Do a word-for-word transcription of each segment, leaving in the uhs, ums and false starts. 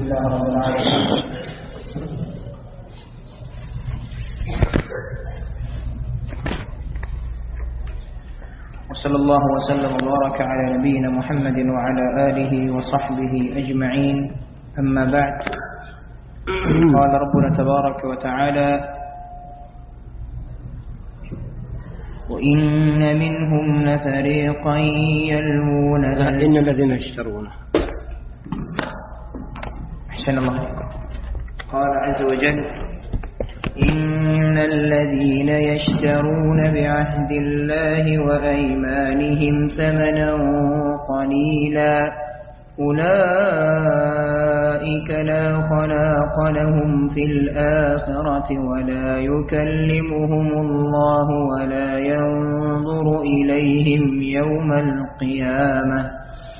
لله رب العالمين. وصلى الله وسلم وبارك على نبينا محمد وعلى آله وصحبه أجمعين. أما بعد، قال ربنا تبارك وتعالى: وإن منهم لفريقا يلوون إن الذين يشترون أحسن الله عليكم. قال عز وجل: إن الذين يشترون بعهد الله وأيمانهم ثمنا قليلا أولئك لا خلاق لهم في الآخرة ولا يكلمهم الله ولا ينظر إليهم يوم القيامة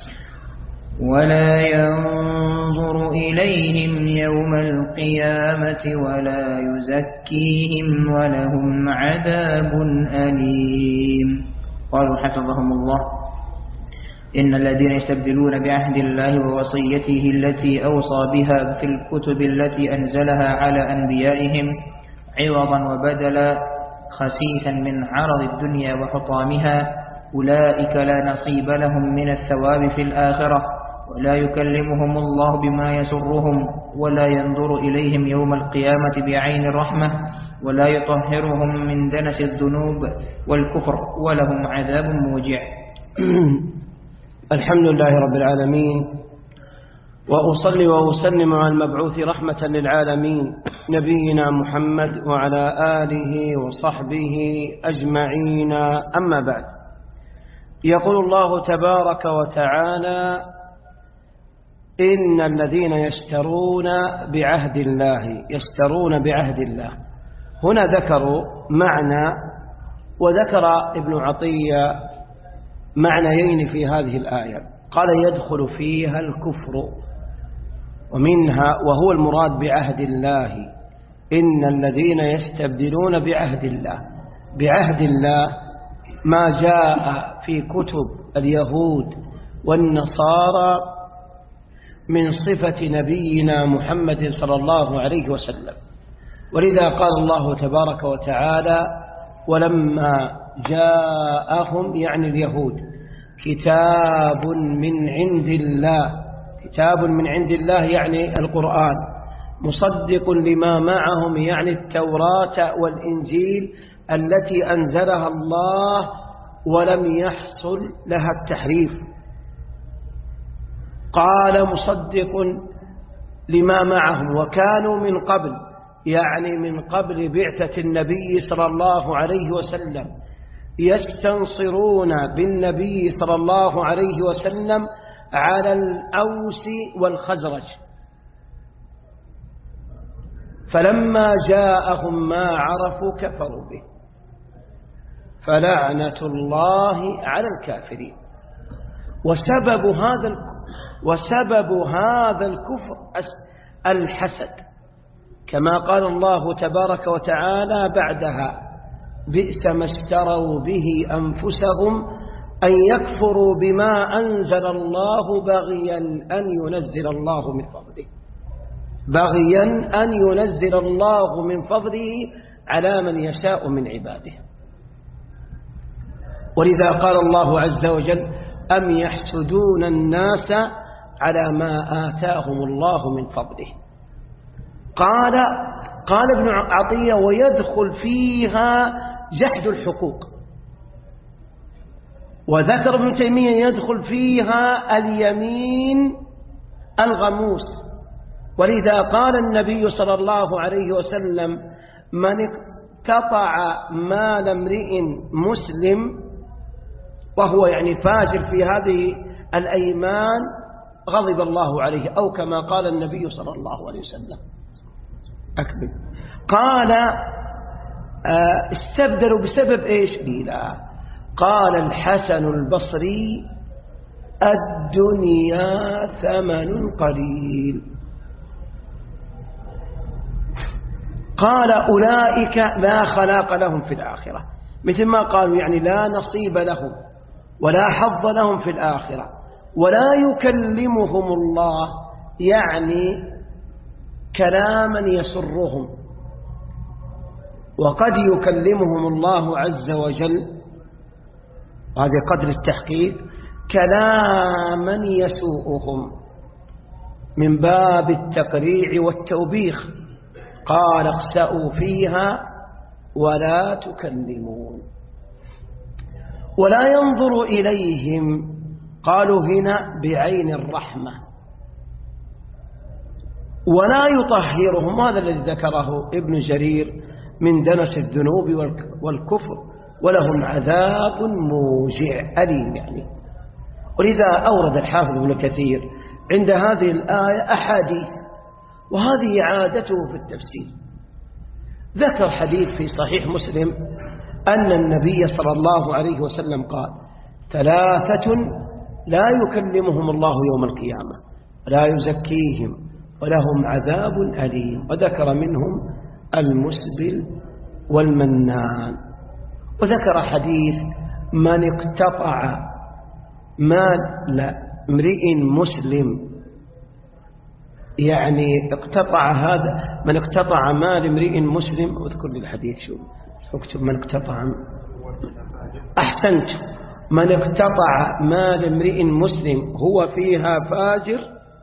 ولا ينظر إليهم يوم القيامة ولا يزكيهم ولهم عذاب أليم. قالوا حفظهم الله: إن الذين يستبدلون بعهد الله ووصيته التي أوصى بها في الكتب التي أنزلها على أنبيائهم عوضا وبدلا خسيسا من عرض الدنيا وحطامها أولئك لا نصيب لهم من الثواب في الآخرة ولا يكلمهم الله بما يسرهم ولا ينظر إليهم يوم القيامة بعين الرحمة ولا يطهرهم من دنس الذنوب والكفر ولهم عذاب موجع. الحمد لله رب العالمين، وأصلي وأسلم على المبعوث رحمة للعالمين نبينا محمد وعلى آله وصحبه أجمعين. أما بعد، يقول الله تبارك وتعالى: إن الذين يشترون بعهد الله يشترون بعهد الله. هنا ذكروا معنى، وذكر ابن عطية معنيين في هذه الآية. قال: يدخل فيها الكفر ومنها وهو المراد بعهد الله. إن الذين يستبدلون بعهد الله، بعهد الله ما جاء في كتب اليهود والنصارى من صفة نبينا محمد صلى الله عليه وسلم. ولذا قال الله تبارك وتعالى: ولما جاءهم، يعني اليهود، كتاب من عند الله، كتاب من عند الله يعني القرآن، مصدق لما معهم يعني التوراة والإنجيل التي أنزلها الله ولم يحصل لها التحريف. قال: مصدق لما معهم، وكانوا من قبل، يعني من قبل بعثة النبي صلى الله عليه وسلم، يستنصرون بالنبي صلى الله عليه وسلم على الأوس والخزرج، فلما جاءهم ما عرفوا كفروا به، فلعنة الله على الكافرين. وسبب هذا وسبب هذا الكفر الحسد، كما قال الله تبارك وتعالى بعدها: بئس ما اشتروا به أنفسهم أن يكفروا بما أنزل الله بغيا أن ينزل الله من فضله، بغيا أن ينزل الله من فضله على من يشاء من عباده. ولذا قال الله عز وجل: أم يحسدون الناس على ما آتاهم الله من فضله. قال قال ابن عطية: ويدخل فيها جحد الحقوق. وذكر ابن تيمية: يدخل فيها اليمين الغموس. ولذا قال النبي صلى الله عليه وسلم: من اقتطع مال امرئ مسلم وهو يعني فاجر في هذه الأيمان غضب الله عليه، أو كما قال النبي صلى الله عليه وسلم. أكمل. قال: استبدلوا بسبب إيش؟ لا. قال الحسن البصري: الدنيا ثمن قليل. قال: أولئك لا خلاق لهم في الآخرة، مثل ما قالوا يعني لا نصيب لهم ولا حظ لهم في الآخرة، ولا يكلمهم الله، يعني كلاما يسرهم، وقد يكلمهم الله عز وجل، هذا قدر التحقيق، كلاما يسوءهم من باب التقريع والتوبيخ. قال اخسأوا فيها ولا تكلمون. ولا ينظر إليهم، قالوا هنا بعين الرحمة. ولا يطهرهم، هذا الذي ذكره ابن جرير من دنس الذنوب والكفر، ولهم عذاب موجع أليم يعني. ولذا أورد الحافظ ابن كثير عند هذه الآية أحاديث، وهذه عادته في التفسير. ذكر حديث في صحيح مسلم أن النبي صلى الله عليه وسلم قال: ثلاثة لا يكلمهم الله يوم القيامة ولا يزكيهم ولهم عذاب أليم، وذكر منهم المسبل والمنان. وذكر حديث: من اقتطع مال امرئ مسلم، يعني اقتطع هذا، من اقتطع مال امرئ مسلم، واذكر لي الحديث، شو اكتب من اقتطع، أحسنت، من اقتطع مال امرئ مسلم هو فيها فاجر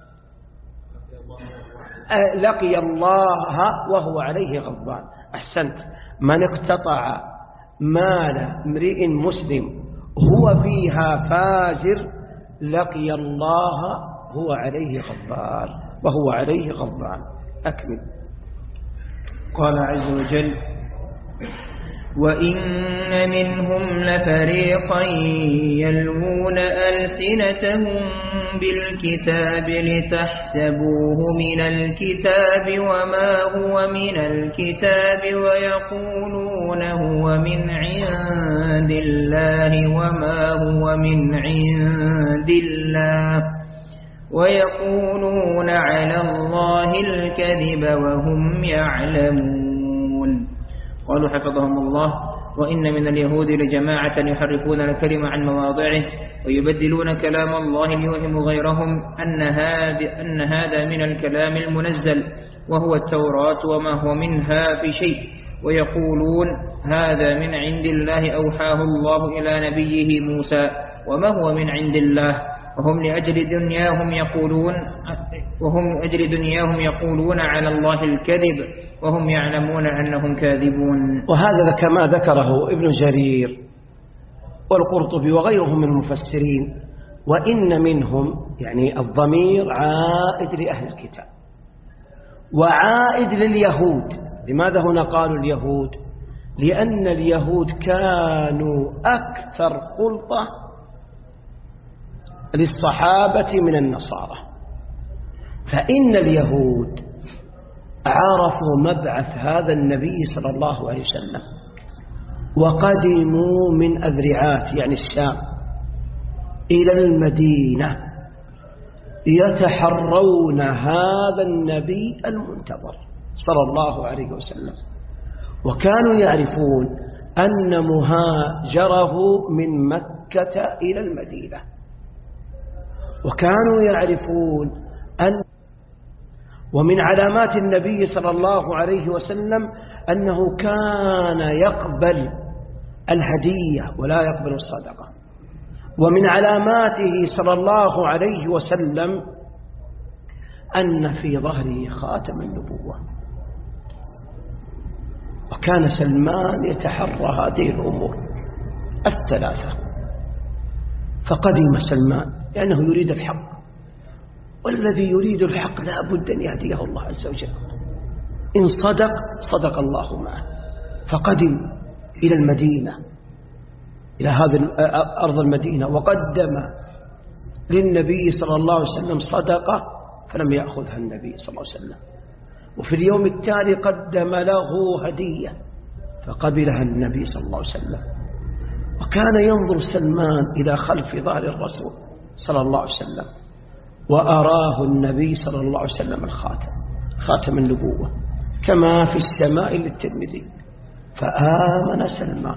لقي الله وهو عليه غضبان. أحسنت، من اقتطع مال امرئ مسلم هو فيها فاجر لقي الله هو عليه غضبان وهو عليه غضبان. أكمل. قال عز وجل: وإن منهم لفريقا يلوون ألسنتهم بالكتاب لتحسبوه من الكتاب وما هو من الكتاب ويقولون هو من عند الله وما هو من عند الله ويقولون على الله الكذب وهم يعلمون. قالوا حفظهم الله: وإن من اليهود لجماعة يحرفون الكلم عن مواضعه ويبدلون كلام الله ليوهموا غيرهم أن هذا, أن هذا من الكلام المنزل وهو التوراة وما هو منها في شيء، ويقولون هذا من عند الله أوحاه الله إلى نبيه موسى وما هو من عند الله، وهم لأجل دنياهم يقولون وهم لأجل دنياهم يقولون على الله الكذب وهم يعلمون أنهم كاذبون. وهذا كما ذكره ابن جرير والقرطبي وغيرهم من المفسرين. وإن منهم يعني الضمير عائد لأهل الكتاب وعائد لليهود. لماذا هنا قالوا اليهود؟ لأن اليهود كانوا أكثر خلطة للصحابة من النصارى، فإن اليهود عرفوا مبعث هذا النبي صلى الله عليه وسلم وقدموا من أذرعات يعني الشام إلى المدينة يتحرون هذا النبي المنتظر صلى الله عليه وسلم، وكانوا يعرفون أن مهاجره من مكة إلى المدينة، وكانوا يعرفون أن ومن علامات النبي صلى الله عليه وسلم أنه كان يقبل الهدية ولا يقبل الصدقة. ومن علاماته صلى الله عليه وسلم أن في ظهره خاتم النبوة، وكان سلمان يتحرى هذه الأمور الثلاثة. فقدم سلمان لأنه يريد الحق، والذي يريد الحق لا بد أن يهديه الله عز وجل. إن صدق صدق الله معه. فقدم إلى المدينة، إلى هذه أرض المدينة، وقدم للنبي صلى الله عليه وسلم صدقة فلم يأخذها النبي صلى الله عليه وسلم. وفي اليوم التالي قدم له هدية فقبلها النبي صلى الله عليه وسلم. وكان ينظر سلمان إلى خلف ظهر الرسول صلى الله عليه وسلم، وأراه النبي صلى الله عليه وسلم الخاتم، خاتم النبوة كما في السماء للترمذي، فآمن سلمان.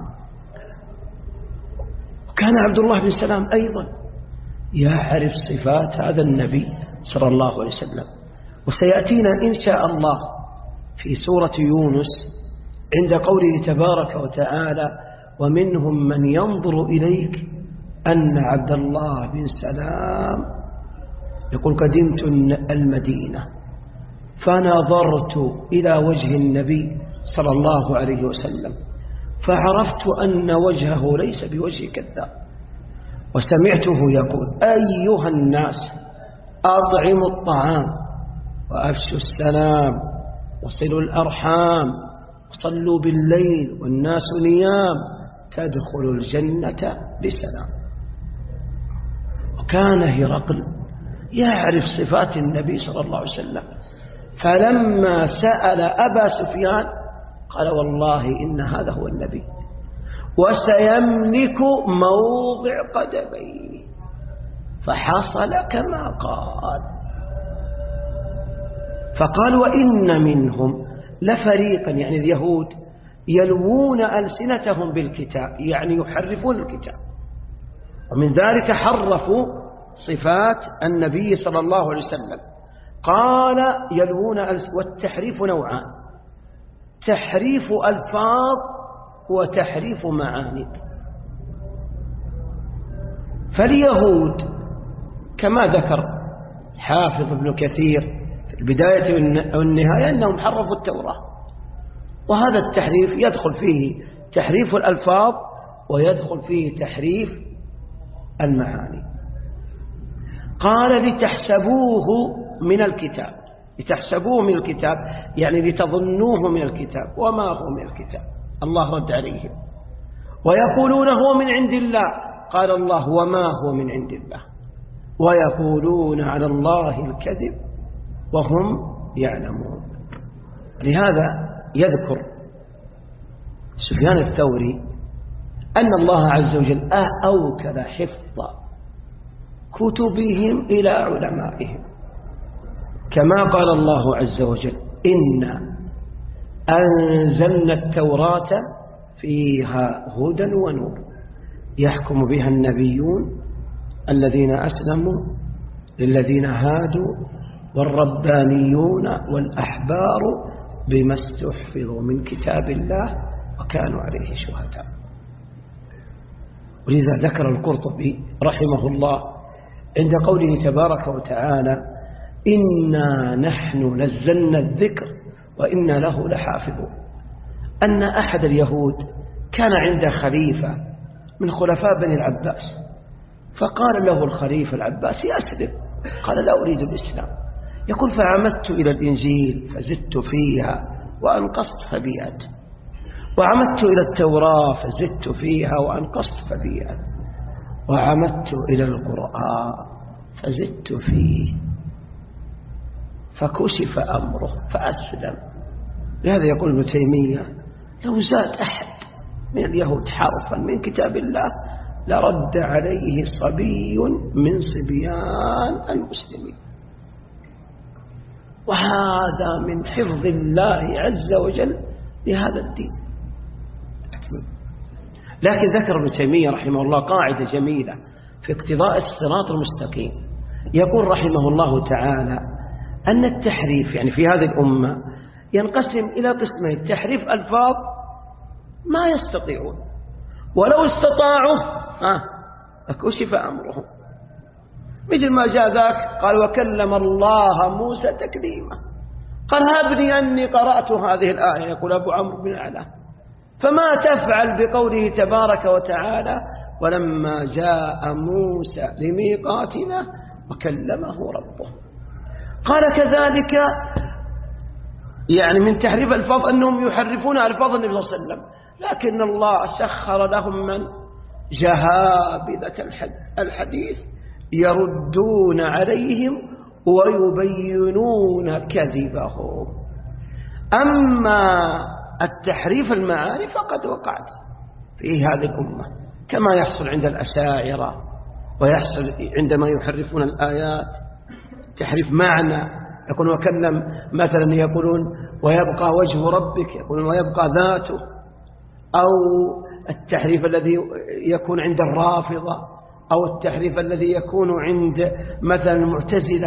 كان عبد الله بن سلام أيضا يعرف صفات هذا النبي صلى الله عليه وسلم، وسيأتينا إن شاء الله في سورة يونس عند قوله تبارك وتعالى ومنهم من ينظر إليك أن عبد الله بن سلام يقول قدمت المدينة فنظرت إلى وجه النبي صلى الله عليه وسلم فعرفت أن وجهه ليس بوجه كذاب وسمعته يقول أيها الناس أطعموا الطعام وأفشوا السلام وصلوا الأرحام وصلوا بالليل والناس نيام تدخلوا الجنة بسلام. وكان هرقل يعرف صفات النبي صلى الله عليه وسلم، فلما سأل أبا سفيان قال والله إن هذا هو النبي وسيملك موضع قدميه، فحصل كما قال. فقال وإن منهم لفريقا يعني اليهود يلوون ألسنتهم بالكتاب يعني يحرفون الكتاب، ومن ذلك حرفوا صفات النبي صلى الله عليه وسلم. قال يلوون ألسنتهم، والتحريف نوعان، تحريف ألفاظ وتحريف معاني. فاليهود كما ذكر حافظ ابن كثير في البداية والنهاية أنهم حرفوا التوراة، وهذا التحريف يدخل فيه تحريف الألفاظ ويدخل فيه تحريف المعاني. قال لتحسبوه من الكتاب، لتحسبوه من الكتاب يعني لتظنوه من الكتاب وما هو من الكتاب. الله رد عليهم ويقولون هو من عند الله، قال الله وما هو من عند الله، ويقولون على الله الكذب وهم يعلمون. لهذا يذكر سفيان الثوري أن الله عز وجل أوكل حفظ كتبهم إلى علمائهم، كما قال الله عز وجل إنا أنزلنا التوراة فيها هدى ونور يحكم بها النبيون الذين أسلموا للذين هادوا والربانيون والأحبار بما استحفظوا من كتاب الله وكانوا عليه شهداء. ولذا ذكر القرطبي رحمه الله عند قوله تبارك وتعالى إنا نحن نزلنا الذكر وإنا له لحافظون، أن أحد اليهود كان عنده خليفة من خلفاء بني العباس، فقال له الخليفة العباس أسلم، قال لا أريد الإسلام. يقول فعمدت إلى الإنجيل فزدت فيها وأنقصت فبيئت، وعمدت إلى التوراة فزدت فيها وأنقصت فبيئت، وعمدت إلى القرآن فزدت فيه فكشف أمره فأسلم. لهذا يقول ابن تيمية لو زاد أحد من اليهود حرفا من كتاب الله لرد عليه صبي من صبيان المسلمين. وهذا من حفظ الله عز وجل لهذا الدين. لكن ذكر ابن تيمية رحمه الله قاعدة جميلة في اقتضاء الصراط المستقيم، يقول رحمه الله تعالى أن التحريف يعني في هذه الأمة ينقسم إلى قسمين: تحريف ألفاظ ما يستطيعون، ولو استطاعوا ها فكشف أمرهم، مثل ما جاء ذاك قال وكلم الله موسى تكليما، قال هبني أني قرأت هذه الآية، يقول أبو عمرو بن العلاء، فما تفعل بقوله تبارك وتعالى ولما جاء موسى لميقاتنا وكلمه ربه. قال كذلك يعني من تحريف الفاظ أنهم يحرفون ألفاظ النبي صلى الله عليه وسلم، لكن الله سخر لهم من جهابذة الحديث يردون عليهم ويبينون كذبهم. أما التحريف المعاني فقد وقعت في هذه الأمة، كما يحصل عند الأشاعرة ويحصل عندما يحرفون الآيات تحريف معنى، يقولون وكلم مثلا يقولون ويبقى وجه ربك، يقولون ويبقى ذاته، أو التحريف الذي يكون عند الرافضة، أو التحريف الذي يكون عند مثلا المعتزلة،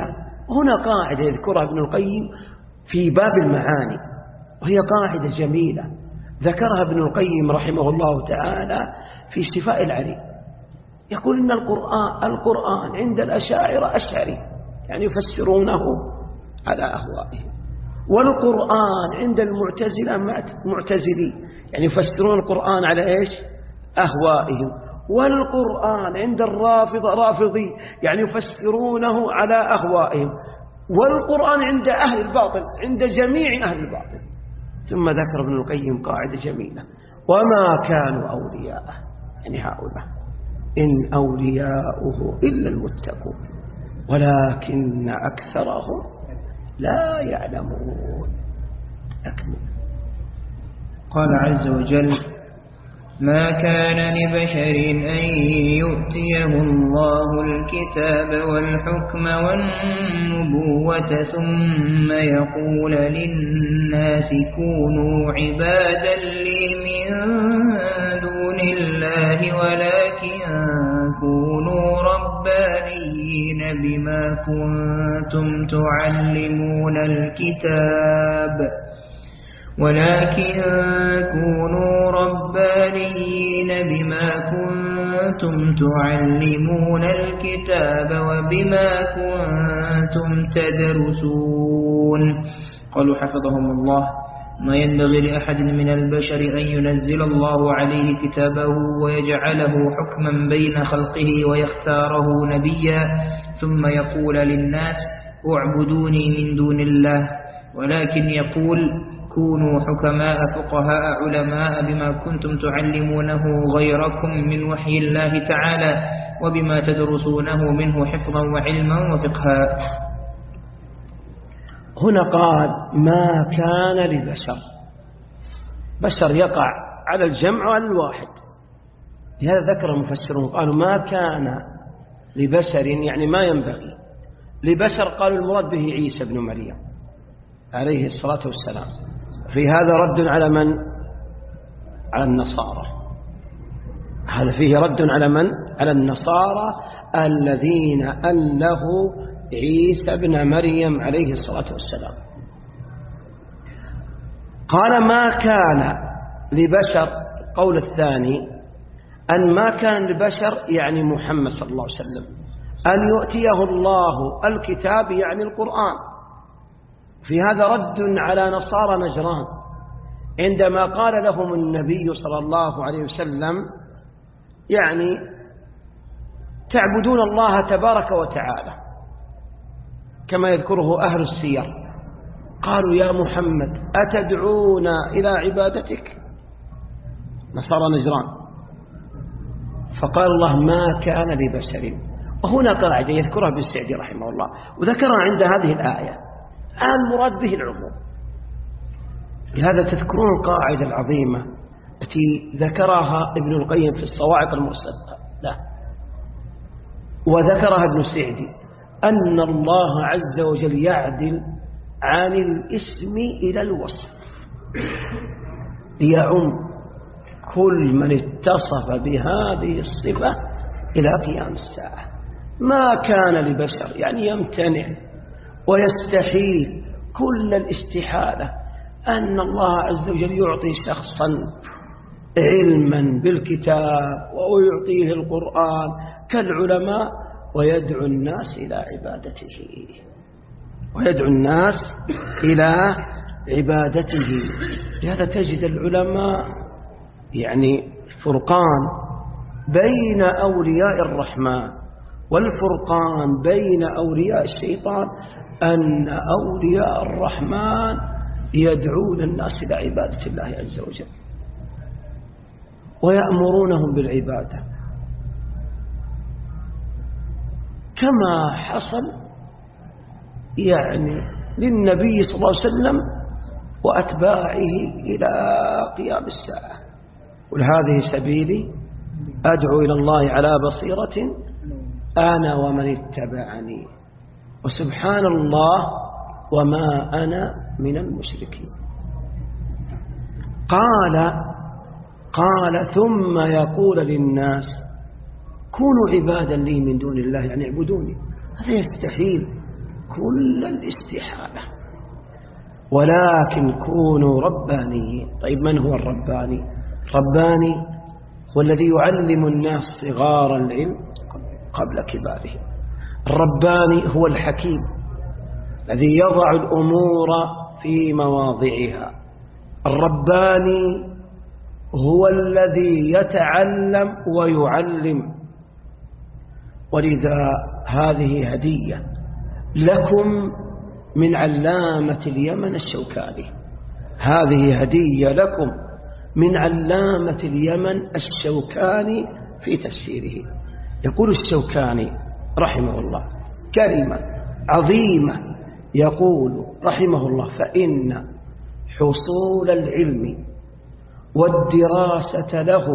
هنا قاعدة يذكرها ابن القيم في باب المعاني، وهي قاعدة جميلة ذكرها ابن القيم رحمه الله تعالى في شفاء العليل. يقول إن القرآن, القرآن عند الأشاعرة أشعري، يعني يفسرونه على أهوائهم، والقرآن عند المعتزلة معتزلي، يعني يفسرون القرآن على إيش؟ أهوائهم، والقرآن عند الرافضة رافضي، يعني يفسرونه على أهوائهم، والقرآن عند أهل الباطل، عند جميع أهل الباطل. ثم ذكر ابن القيم قاعدة جميلة: وما كانوا أولياءه، يعني هؤلاء إن أولياؤه إلا المتقون ولكن أكثرهم لا يعلمون. أكمل. قال عز وجل: ما كان لبشر أن يؤتيه الله الكتاب والحكم والنبوة ثم يقول للناس كونوا عبادا لي من دون الله ولكن كونوا ربانيين بما كنتم تعلمون الكتاب ولكن كونوا ربانيين بما كنتم تعلمون الكتاب وبما كنتم تدرسون. قالوا حفظهم الله: ما ينبغي لأحد من البشر أن ينزل الله عليه كتابه ويجعله حكما بين خلقه ويختاره نبيا ثم يقول للناس اعبدوني من دون الله، ولكن يقول كونوا حكماء فقهاء علماء بما كنتم تعلمونه غيركم من وحي الله تعالى وبما تدرسونه منه حفظا وعلما وفقها. هنا قال: ما كان لبشر، بشر يقع على الجمع وعلى الواحد، لهذا ذكر المفسرون قالوا ما كان لبشر يعني ما ينبغي لبشر، قالوا المراد به عيسى بن مريم عليه الصلاة والسلام. في هذا رد على من؟ على النصارى. هذا فيه رد على من؟ على النصارى الذين ألهوا عيسى بن مريم عليه الصلاة والسلام. قال ما كان لبشر، القول الثاني أن ما كان لبشر يعني محمد صلى الله عليه وسلم أن يؤتيه الله الكتاب يعني القرآن. في هذا رد على نصارى نجران عندما قال لهم النبي صلى الله عليه وسلم يعني تعبدون الله تبارك وتعالى كما يذكره أهل السير. قالوا يا محمد أتدعونا إلى عبادتك؟ نصارى نجران. فقال الله ما كان لبشر، وهنا قاعدة يذكرها بالسعدي رحمه الله وذكرها عند هذه الآية، المراد به العموم. لهذا تذكرون القاعدة العظيمة التي ذكرها ابن القيم في الصواعق المرسلة لا وذكرها ابن سعدي، أن الله عز وجل يعدل عن الاسم إلى الوصف، يعم كل من اتصف بهذه الصفة إلى قيام الساعة. ما كان لبشر يعني يمتنع ويستحيل كل الاستحالة أن الله عز وجل يعطي شخصا علما بالكتاب ويعطيه القرآن كالعلماء ويدعو الناس إلى عبادته ويدعو الناس إلى عبادته. لهذا تجد العلماء يعني فرقان بين أولياء الرحمن والفرقان بين أولياء الشيطان، أن أولياء الرحمن يدعون الناس إلى عبادة الله عز وجل ويأمرونهم بالعبادة كما حصل يعني للنبي صلى الله عليه وسلم وأتباعه إلى قيام الساعة. قل هذه سبيلي أدعو إلى الله على بصيرة أنا ومن اتبعني وسبحان الله وما أنا من المشركين. قال قال ثم يقول للناس كونوا عبادا لي من دون الله يعني اعبدوني. هذا يستحيل كل الاستحالة، ولكن كونوا ربانيين. طيب من هو الرباني؟ رباني هو الذي يعلم الناس صغار العلم قبل كباره. الرباني هو الحكيم الذي يضع الأمور في مواضعها. الرباني هو الذي يتعلم ويعلم. ولذا هذه هدية لكم من علامة اليمن الشوكاني، هذه هدية لكم من علامة اليمن الشوكاني في تفسيره. يقول الشوكاني رحمه الله كلمة عظيمة، يقول رحمه الله: فإن حصول العلم والدراسة له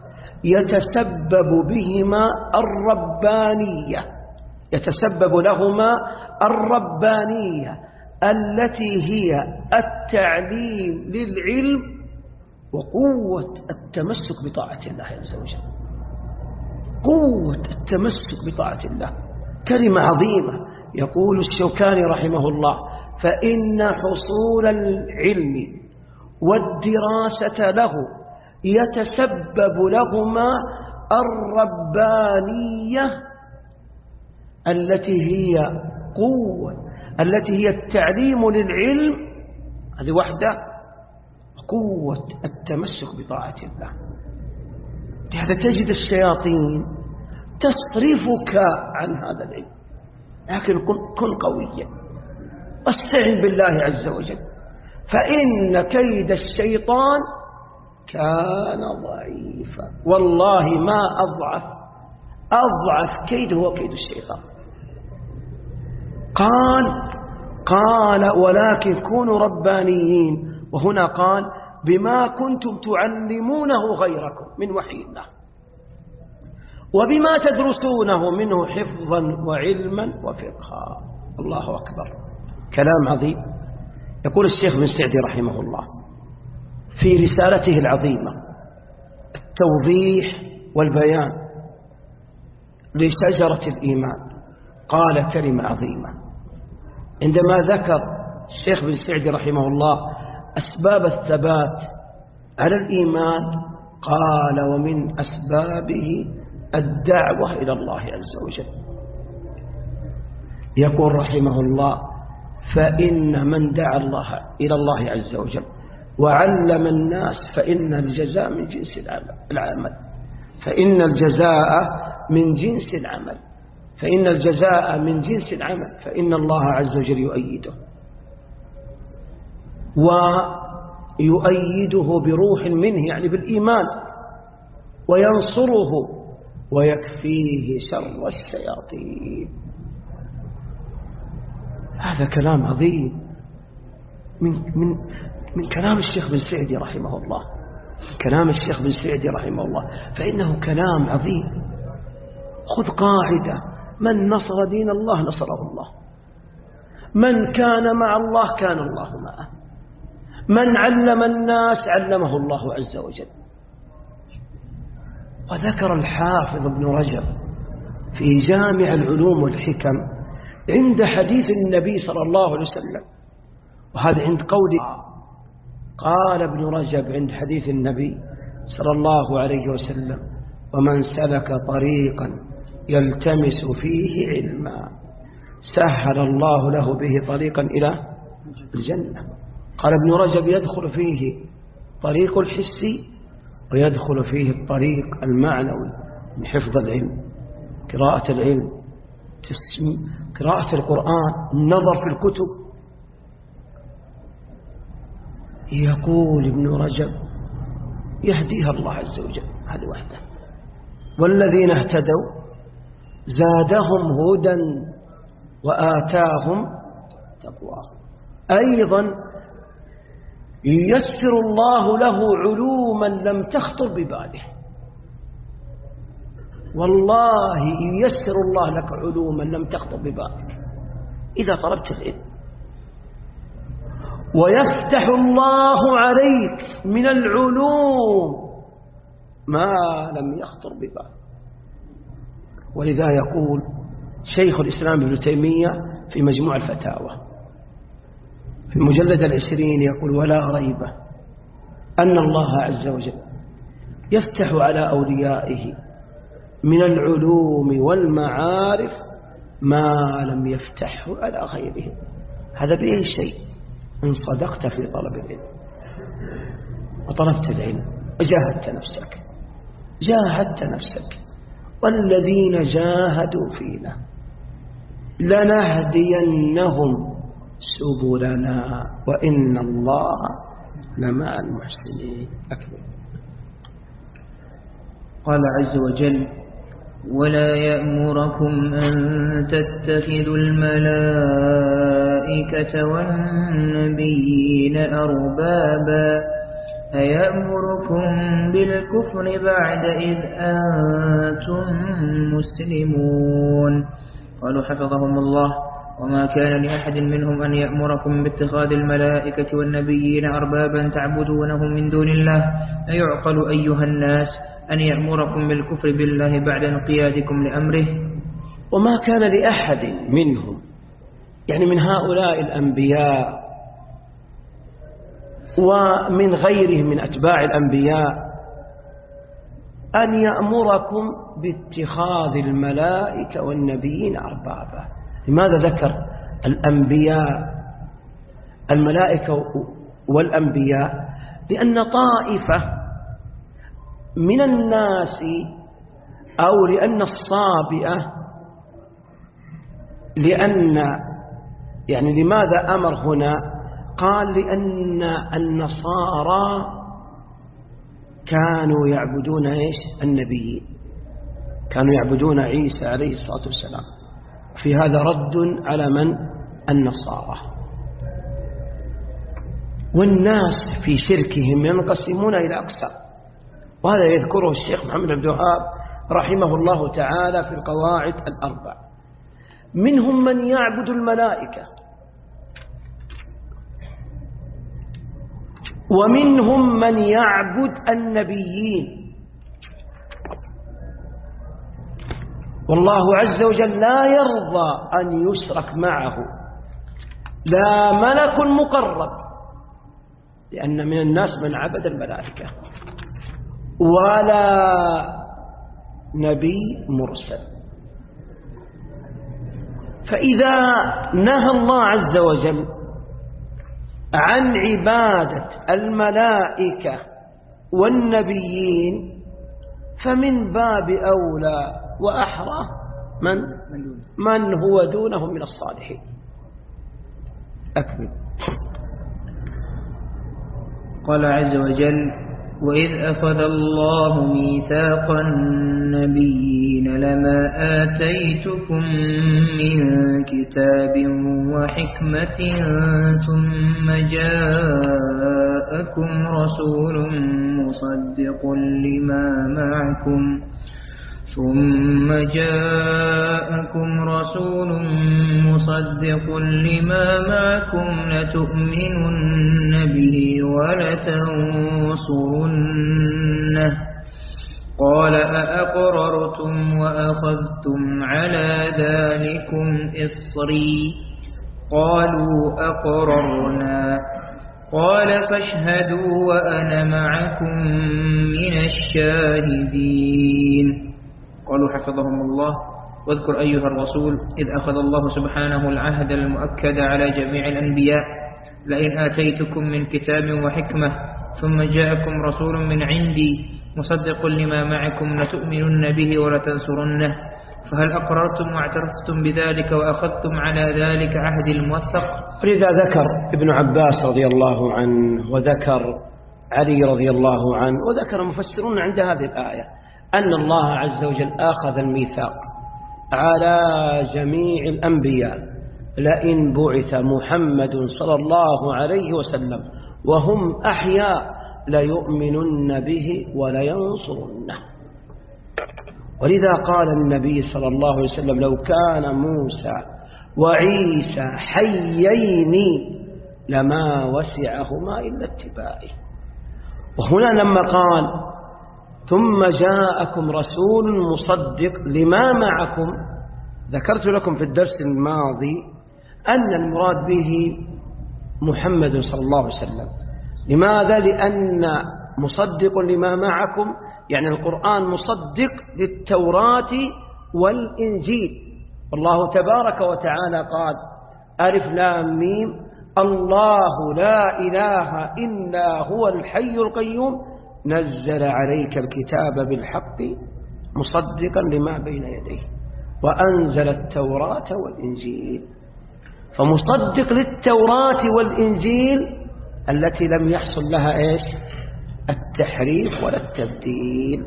يتسبب بهما الربانية، يتسبب لهما الربانية التي هي التعليم للعلم وقوة التمسك بطاعة الله عز وجل. قوة التمسك بطاعة الله كلمة عظيمة. يقول الشوكاني رحمه الله: فإن حصول العلم والدراسة له يتسبب لهما الربانية التي هي قوة، التي هي التعليم للعلم، هذه وحده، قوة التمسك بطاعة الله. لهذا تجد الشياطين تصرفك عن هذا العلم، لكن كن قويا واستعن بالله عز وجل، فإن كيد الشيطان كان ضعيفا. والله ما أضعف أضعف كيد هو كيد الشيطان. قال قال ولكن كونوا ربانيين، وهنا قال بما كنتم تعلمونه غيركم من وحي الله وبما تدرسونه منه حفظا وعلما وفقها. الله أكبر، كلام عظيم. يقول الشيخ بن سعدي رحمه الله في رسالته العظيمة التوضيح والبيان لشجرة الإيمان، قال كلمة عظيمة عندما ذكر الشيخ بن سعدي رحمه الله أسباب الثبات على الإيمان، قال ومن أسبابه الدعوة إلى الله عز وجل. يقول رحمه الله: فإن من دعا الله إلى الله عز وجل وعلم الناس فإن الجزاء من جنس العمل، فإن الجزاء من جنس العمل فإن الجزاء من جنس العمل فإن الله عز وجل يؤيده، ويؤيده بروح منه يعني بالإيمان، وينصره ويكفيه شر الشياطين. هذا كلام عظيم من من من كلام الشيخ بن سعدي رحمه الله، كلام الشيخ بن سعدي رحمه الله، فإنه كلام عظيم. خذ قاعدة: من نصر دين الله نصره الله، من كان مع الله كان الله معه، من علم الناس علمه الله عز وجل. وذكر الحافظ ابن رجب في جامع العلوم والحكم عند حديث النبي صلى الله عليه وسلم، وهذا عند قوله، قال ابن رجب عند حديث النبي صلى الله عليه وسلم: ومن سلك طريقا يلتمس فيه علما سهل الله له به طريقا إلى الجنة. قال ابن رجب: يدخل فيه طريق الحس ويدخل فيه الطريق المعنوي من حفظ العلم، قراءة العلم، قراءة القرآن، النظر في الكتب. يقول ابن رجب: يهديها الله عز وجل، هذه وحده. والذين اهتدوا زادهم هدى وآتاهم تقواهم. أيضا ييسر الله له علوما لم تخطر بباله، والله ييسر الله لك علوما لم تخطر ببالك إذا طلبت العلم، ويفتح الله عليك من العلوم ما لم يخطر ببالك. ولذا يقول شيخ الإسلام ابن تيمية في مجموع الفتاوى في المجلد العشرين يقول: ولا ريب أن الله عز وجل يفتح على أوليائه من العلوم والمعارف ما لم يفتحه على غيرهم. هذا بأي شيء؟ إن صدقت في طلب العلم وطلبت العلم وجاهدت نفسك جاهدت نفسك والذين جاهدوا فينا لنهدينهم سبلنا وإن الله لمع المحسنين. أكبر. قال عز وجل: ولا يأمركم أن تتخذوا الملائكة والنبيين أربابا أيأمركم بالكفر بعد إذ أنتم مسلمون. قالوا حفظهم الله: وما كان لأحد منهم أن يأمركم باتخاذ الملائكة والنبيين أربابا تعبدونهم من دون الله أيعقل أيها الناس أن يأمركم بالكفر بالله بعد انقيادكم لأمره. وما كان لأحد منهم، يعني من هؤلاء الأنبياء ومن غيرهم من أتباع الأنبياء، أن يأمركم باتخاذ الملائكة والنبيين أربابا. لماذا ذكر الأنبياء الملائكة والأنبياء؟ لأن طائفة من الناس أو لأن الصابئة، لأن يعني لماذا أمر هنا؟ قال لأن النصارى كانوا يعبدون إيش؟ النبيين، كانوا يعبدون عيسى عليه الصلاة والسلام. في هذا رد على من؟ النصارى. والناس في شركهم ينقسمون إلى أقسام، وهذا يذكره الشيخ محمد عبد الوهاب رحمه الله تعالى في القواعد الأربع. منهم من يعبد الملائكة، ومنهم من يعبد النبيين. والله عز وجل لا يرضى أن يشرك معه لا ملك مقرب، لأن من الناس من عبد الملائكة، ولا نبي مرسل. فإذا نهى الله عز وجل عن عبادة الملائكة والنبيين فمن باب أولى وأحرى من من هو دونهم من الصالحين. أكمل. قال عز وجل: وإذ أخذ الله ميثاق النبيين لما آتيتكم من كتاب وحكمة ثم جاءكم رسول مصدق لما معكم ثم جاءكم رسول مصدق لما معكم لتؤمنن به ولتنصرنه قال أأقررتم وأخذتم على ذلكم إصري قالوا أقررنا قال فاشهدوا وأنا معكم من الشاهدين. قالوا حفظهم الله: واذكر أيها الرسول إذ أخذ الله سبحانه العهد المؤكد على جميع الأنبياء لئن آتيتكم من كتاب وحكمة ثم جاءكم رسول من عندي مصدق لما معكم لتؤمنن به ولتنصرنه فهل أقررتم واعترفتم بذلك وأخذتم على ذلك عهد الموثق. لذا ذكر ابن عباس رضي الله عنه وذكر علي رضي الله عنه وذكر المفسرون عند هذه الآية أن الله عز وجل أخذ الميثاق على جميع الأنبياء لئن بعث محمد صلى الله عليه وسلم وهم أحياء ليؤمنن به ولينصرنه. ولذا قال النبي صلى الله عليه وسلم: لو كان موسى وعيسى حيين لما وسعهما إلا اتباعي. وهنا لما قال ثم جاءكم رسول مصدق لما معكم، ذكرت لكم في الدرس الماضي أن المراد به محمد صلى الله عليه وسلم. لماذا؟ لأن مصدق لما معكم يعني القرآن مصدق للتوراة والإنجيل. والله تبارك وتعالى قال ألف لام ميم الله لا إله إلا هو الحي القيوم نزل عليك الكتاب بالحق مصدقا لما بين يديه وأنزل التوراة والإنجيل. فمصدق للتوراة والإنجيل التي لم يحصل لها إيش؟ التحريف ولا التبديل.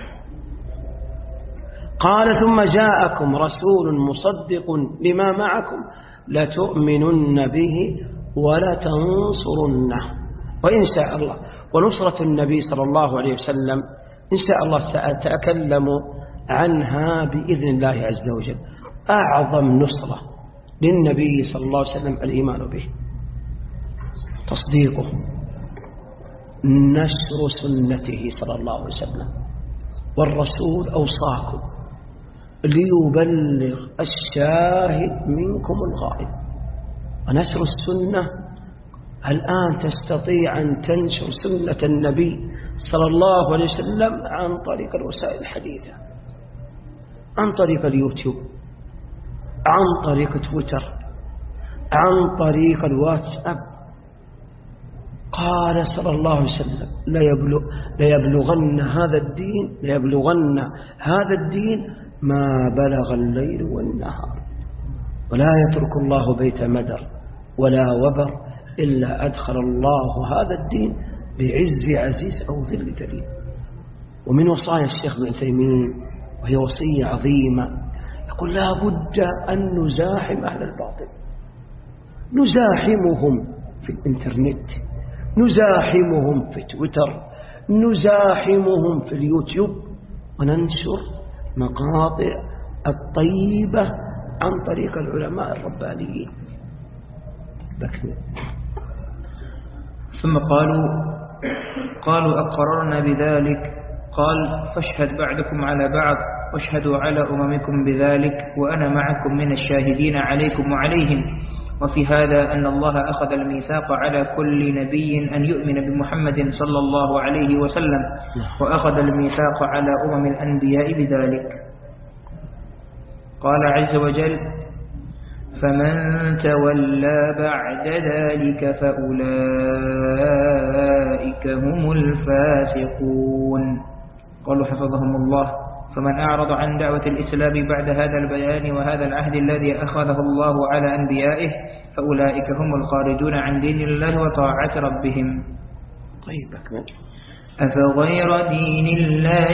قال ثم جاءكم رسول مصدق لما معكم لتؤمنن به ولتنصرنه. وإن شاء الله ونصرة النبي صلى الله عليه وسلم إن شاء الله سأتكلم عنها بإذن الله عز وجل. أعظم نصرة للنبي صلى الله عليه وسلم الإيمان به، تصديقه، نشر سنته صلى الله عليه وسلم. والرسول أوصاكم ليبلغ الشاهد منكم الغائب. ونشر السنة الآن تستطيع أن تنشر سنة النبي صلى الله عليه وسلم عن طريق الوسائل الحديثة، عن طريق اليوتيوب، عن طريق تويتر، عن طريق الواتساب. قال صلى الله عليه وسلم ليبلغ ليبلغن هذا الدين ليبلغن هذا الدين ما بلغ الليل والنهار، ولا يترك الله بيت مدر ولا وبر إلا أدخل الله هذا الدين بعز عزيز أو ذل دليل. ومن وصايا الشيخ ابن تيمية وهي وصية عظيمة يقول لا بد أن نزاحم أهل الباطل، نزاحمهم في الإنترنت، نزاحمهم في تويتر، نزاحمهم في اليوتيوب، وننشر مقاطع الطيبة عن طريق العلماء الربانيين. بكنا. ثم قالوا قالوا أقررنا بذلك. قال فاشهد بعضكم على بعض واشهدوا على أممكم بذلك وأنا معكم من الشاهدين عليكم وعليهم. وفي هذا أن الله أخذ الميثاق على كل نبي أن يؤمن بمحمد صلى الله عليه وسلم، وأخذ الميثاق على أمم الأنبياء بذلك. قال عز وجل فمن تولى بعد ذلك فأولئك هم الفاسقون. قالوا حفظهم الله فمن أعرض عن دعوة الإسلام بعد هذا البيان وهذا العهد الذي أخذه الله على أنبيائه فأولئك هم الخارجون عن دين الله وطاعة ربهم. طيب أكمل. أفغير دين الله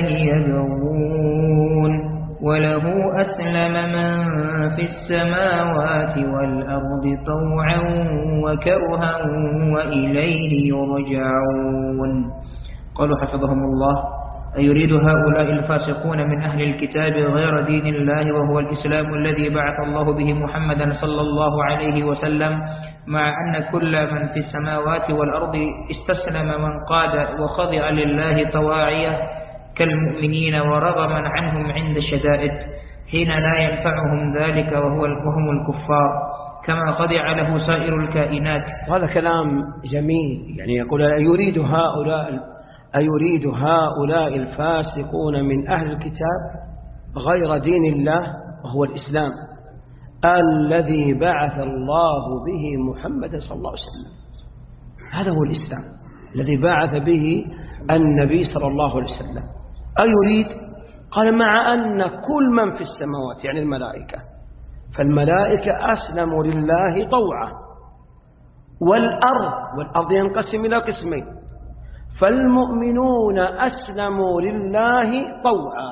يبغون وله أسلم من في السماوات والأرض طوعا وكرها وإليه يرجعون. قالوا حفظهم الله أيريد هؤلاء الفاسقون من أهل الكتاب غير دين الله وهو الإسلام الذي بعث الله به محمدا صلى الله عليه وسلم، مع أن كل من في السماوات والأرض استسلم وانقاد وخضع لله طواعية كالمؤمنين ورغما عنهم عند الشدائد حين لا ينفعهم ذلك وهو وهم الكفار كما خضع له سائر الكائنات. وهذا كلام جميل. يعني يقول أيريد هؤلاء أيريد هؤلاء الفاسقون من أهل الكتاب غير دين الله وهو الإسلام الذي بعث الله به محمد صلى الله عليه وسلم. هذا هو الإسلام الذي بعث به النبي صلى الله عليه وسلم. أيريد؟ قال مع أن كل من في السماوات يعني الملائكة، فالملائكة أسلموا لله طوعا، والأرض والأرض ينقسم إلى قسمين، فالمؤمنون أسلموا لله طوعا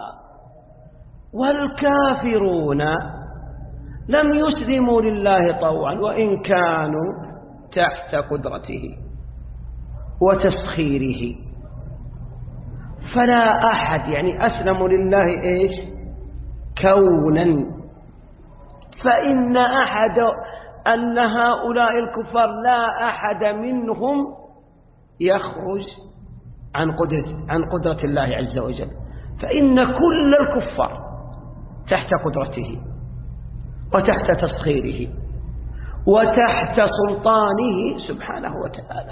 والكافرون لم يسلموا لله طوعا وإن كانوا تحت قدرته وتسخيره. فلا أحد يعني أسلموا لله إيش؟ كونا. فإن أحد أن هؤلاء الكفار لا أحد منهم يخرج عن قدرة, عن قدرة الله عز وجل، فإن كل الكفار تحت قدرته وتحت تسخيره، وتحت سلطانه سبحانه وتعالى.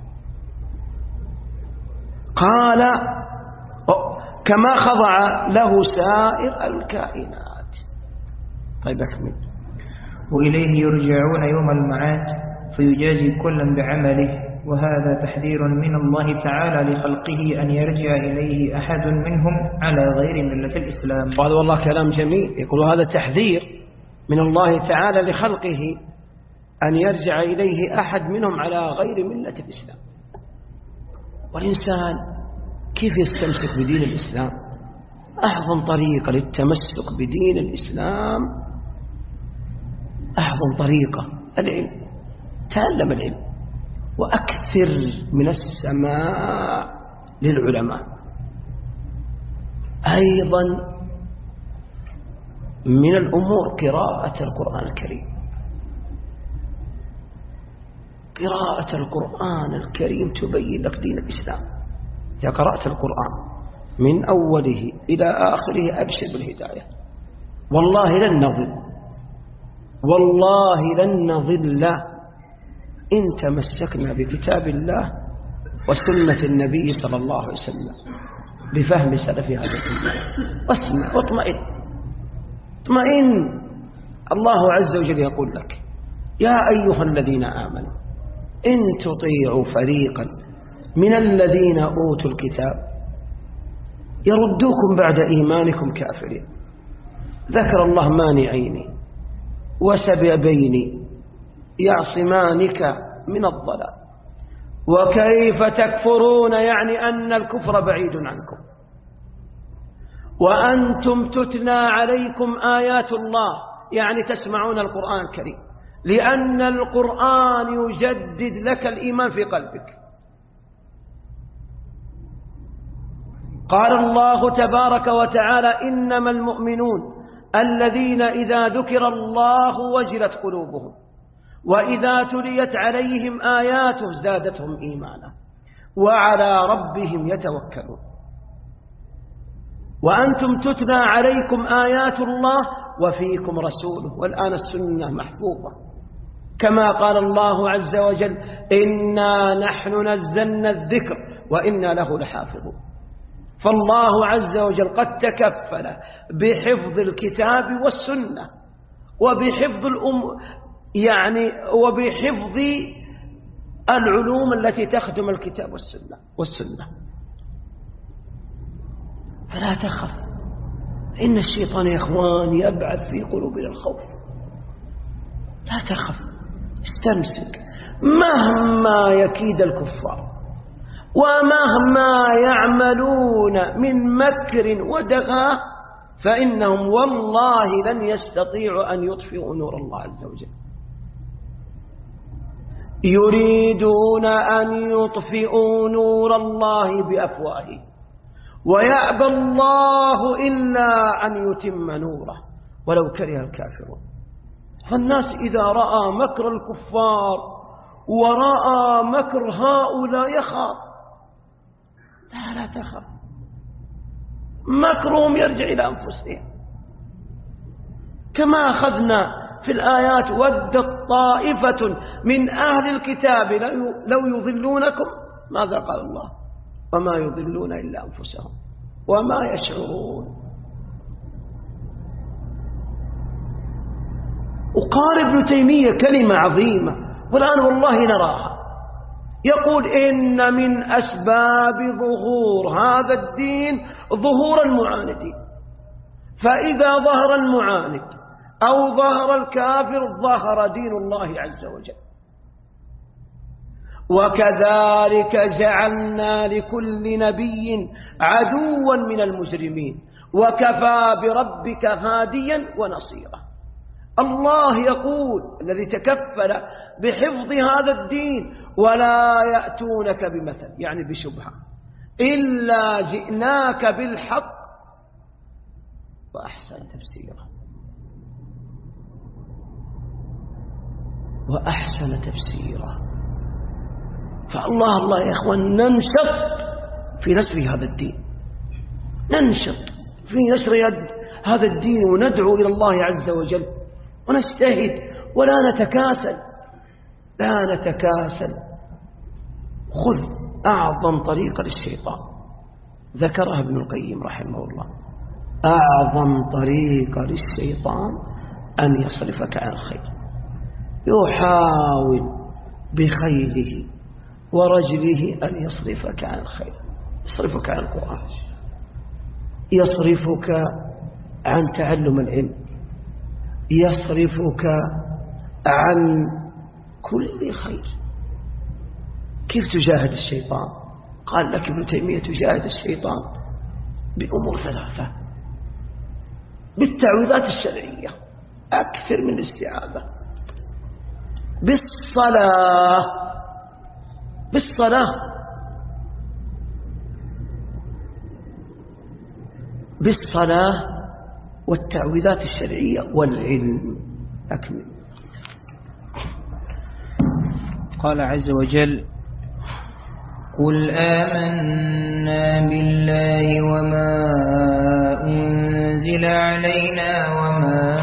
قال كما خضع له سائر الكائنات. طيب أكمل. وإليه يرجعون يوم المعاد فيجازي كلا بعمله، وهذا تحذير من الله تعالى لخلقه أن يرجع إليه أحد منهم على غير ملة الإسلام. قال والله كلام جميل. يقول هذا تحذير من الله تعالى لخلقه أن يرجع إليه أحد منهم على غير ملة الإسلام. والإنسان كيف يستمسك بدين الإسلام؟ أعظم طريقة للتمسك بدين الإسلام، أعظم طريقة العلم. تعلم العلم وأكثر من السماع للعلماء. أيضا من الأمور قراءة القرآن الكريم. قراءة القرآن الكريم تبين لك دين الإسلام. إذا قرأت القرآن من أوله إلى آخره أبشر بالهداية. والله لن نضل، والله لن نضل إن تمسكنا بكتاب الله وسنة النبي صلى الله عليه وسلم بفهم سلف هذا الدين. واسمع واطمئن، اطمئن. الله عز وجل يقول لك يا أيها الذين آمنوا إن تطيعوا فريقا من الذين أوتوا الكتاب يردوكم بعد إيمانكم كافرين. ذكر الله مانعين وسببين يعصمانك من الضلال. وكيف تكفرون يعني أن الكفر بعيد عنكم وأنتم تتلى عليكم آيات الله، يعني تسمعون القرآن الكريم، لأن القرآن يجدد لك الإيمان في قلبك. قال الله تبارك وتعالى إنما المؤمنون الذين إذا ذكر الله وجلت قلوبهم وإذا تليت عليهم آياته زادتهم إيمانا وعلى ربهم يتوكلون. وأنتم تتلى عليكم آيات الله وفيكم رسوله، والآن السنة محفوظة كما قال الله عز وجل إنا نحن نزلنا الذكر وإنا له لحافظون. فالله عز وجل قد تكفل بحفظ الكتاب والسنة وبحفظ الأم يعني وبحفظ العلوم التي تخدم الكتاب والسنة والسنة. فلا تخف، إن الشيطان يا إخوان يبعث في قلوبنا الخوف. لا تخف، استمسك مهما يكيد الكفار ومهما يعملون من مكر ودغى، فإنهم والله لن يستطيعوا أن يطفئوا نور الله عز وجل. يريدون أن يطفئوا نور الله بأفواههم ويأبى الله إلا أن يتم نوره ولو كره الكافرون. فالناس إذا رأى مكر الكفار ورأى مكر هؤلاء يخاف. لا لا تخاف، مكرهم يرجع إلى أنفسهم. كما أخذنا في الآيات ودت طائفة من أهل الكتاب لو يضلونكم، ماذا قال الله؟ وما يضلون إلا أنفسهم وما يشعرون. وقال ابن تيمية كلمة عظيمة والآن والله نراها، يقول إن من أسباب ظهور هذا الدين ظهور المعاندين، فإذا ظهر المعاند أو ظهر الكافر ظهر دين الله عز وجل. وكذلك جعلنا لكل نبي عدوا من المجرمين وكفى بربك هاديا ونصيرا. الله يقول الذي تكفل بحفظ هذا الدين ولا يأتونك بمثل يعني بشبهة إلا جئناك بالحق وأحسن تفسيرا وأحسن تفسيرا. فالله الله يا إخوان ننشط في نشر هذا الدين، ننشط في نشر هذا الدين وندعو إلى الله عز وجل ونجتهد ولا نتكاسل، لا نتكاسل. خذ أعظم طريقة للشيطان ذكرها ابن القيم رحمه الله، أعظم طريقة للشيطان أن يصرفك عن الخير. يحاول بخيله ورجله أن يصرفك عن الخير، يصرفك عن القرآن، يصرفك عن تعلم العلم، يصرفك عن كل خير. كيف تجاهد الشيطان؟ قال لك ابن تيمية تجاهد الشيطان بأمور ثلاثة: بالتعويذات الشرعية أكثر من الاستعاذة، بالصلاة بالصلاة بالصلاة والتعويذات الشرعية والعلم. أكمل. قال عز وجل: قل آمنا بالله وما أنزل علينا وما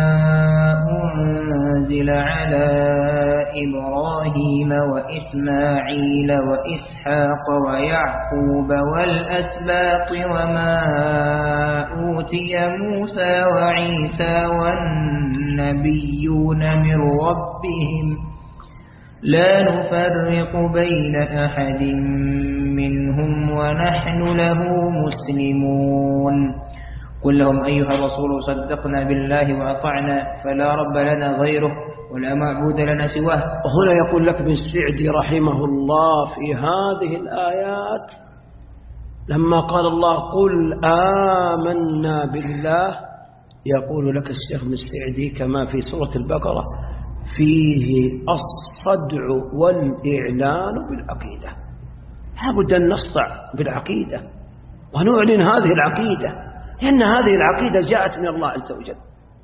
أنزل على إبراهيم وإسماعيل وإسحاق ويعقوب والأسباط وما أوتي موسى وعيسى والنبيون من ربهم لا نفرق بين أحد منهم ونحن له مسلمون. قل لهم أيها الرسول صدقنا بالله وأطعنا فلا رب لنا غيره ولا معبود لنا سواه. وهنا يقول لك ابن السعدي رحمه الله في هذه الآيات لما قال الله قل آمنا بالله، يقول لك الشيخ ابن السعدي كما في سورة البقرة فيه الصدع والإعلان بالعقيدة. لابد أن نصدع بالعقيدة ونعلن هذه العقيدة، لأن هذه العقيدة جاءت من الله عز وجل،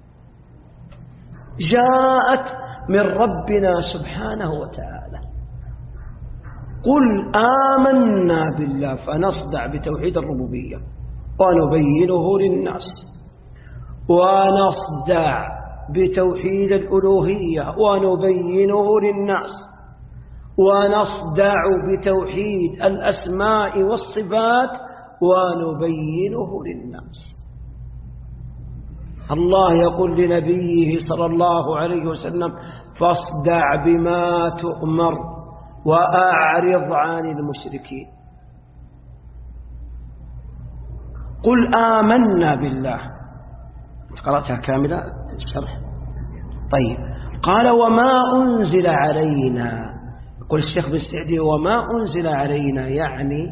جاءت من ربنا سبحانه وتعالى. قل آمنا بالله، فنصدع بتوحيد الربوبية ونبينه للناس، ونصدع بتوحيد الألوهية ونبينه للناس، ونصدع بتوحيد الأسماء والصفات ونبينه للناس. الله يقول لنبيه صلى الله عليه وسلم فاصدع بما تؤمر وأعرض عن المشركين. قل آمنا بالله، قرأتها كاملة الشرح. طيب، قال وما أنزل علينا، يقول الشيخ بن السعدي وما أنزل علينا يعني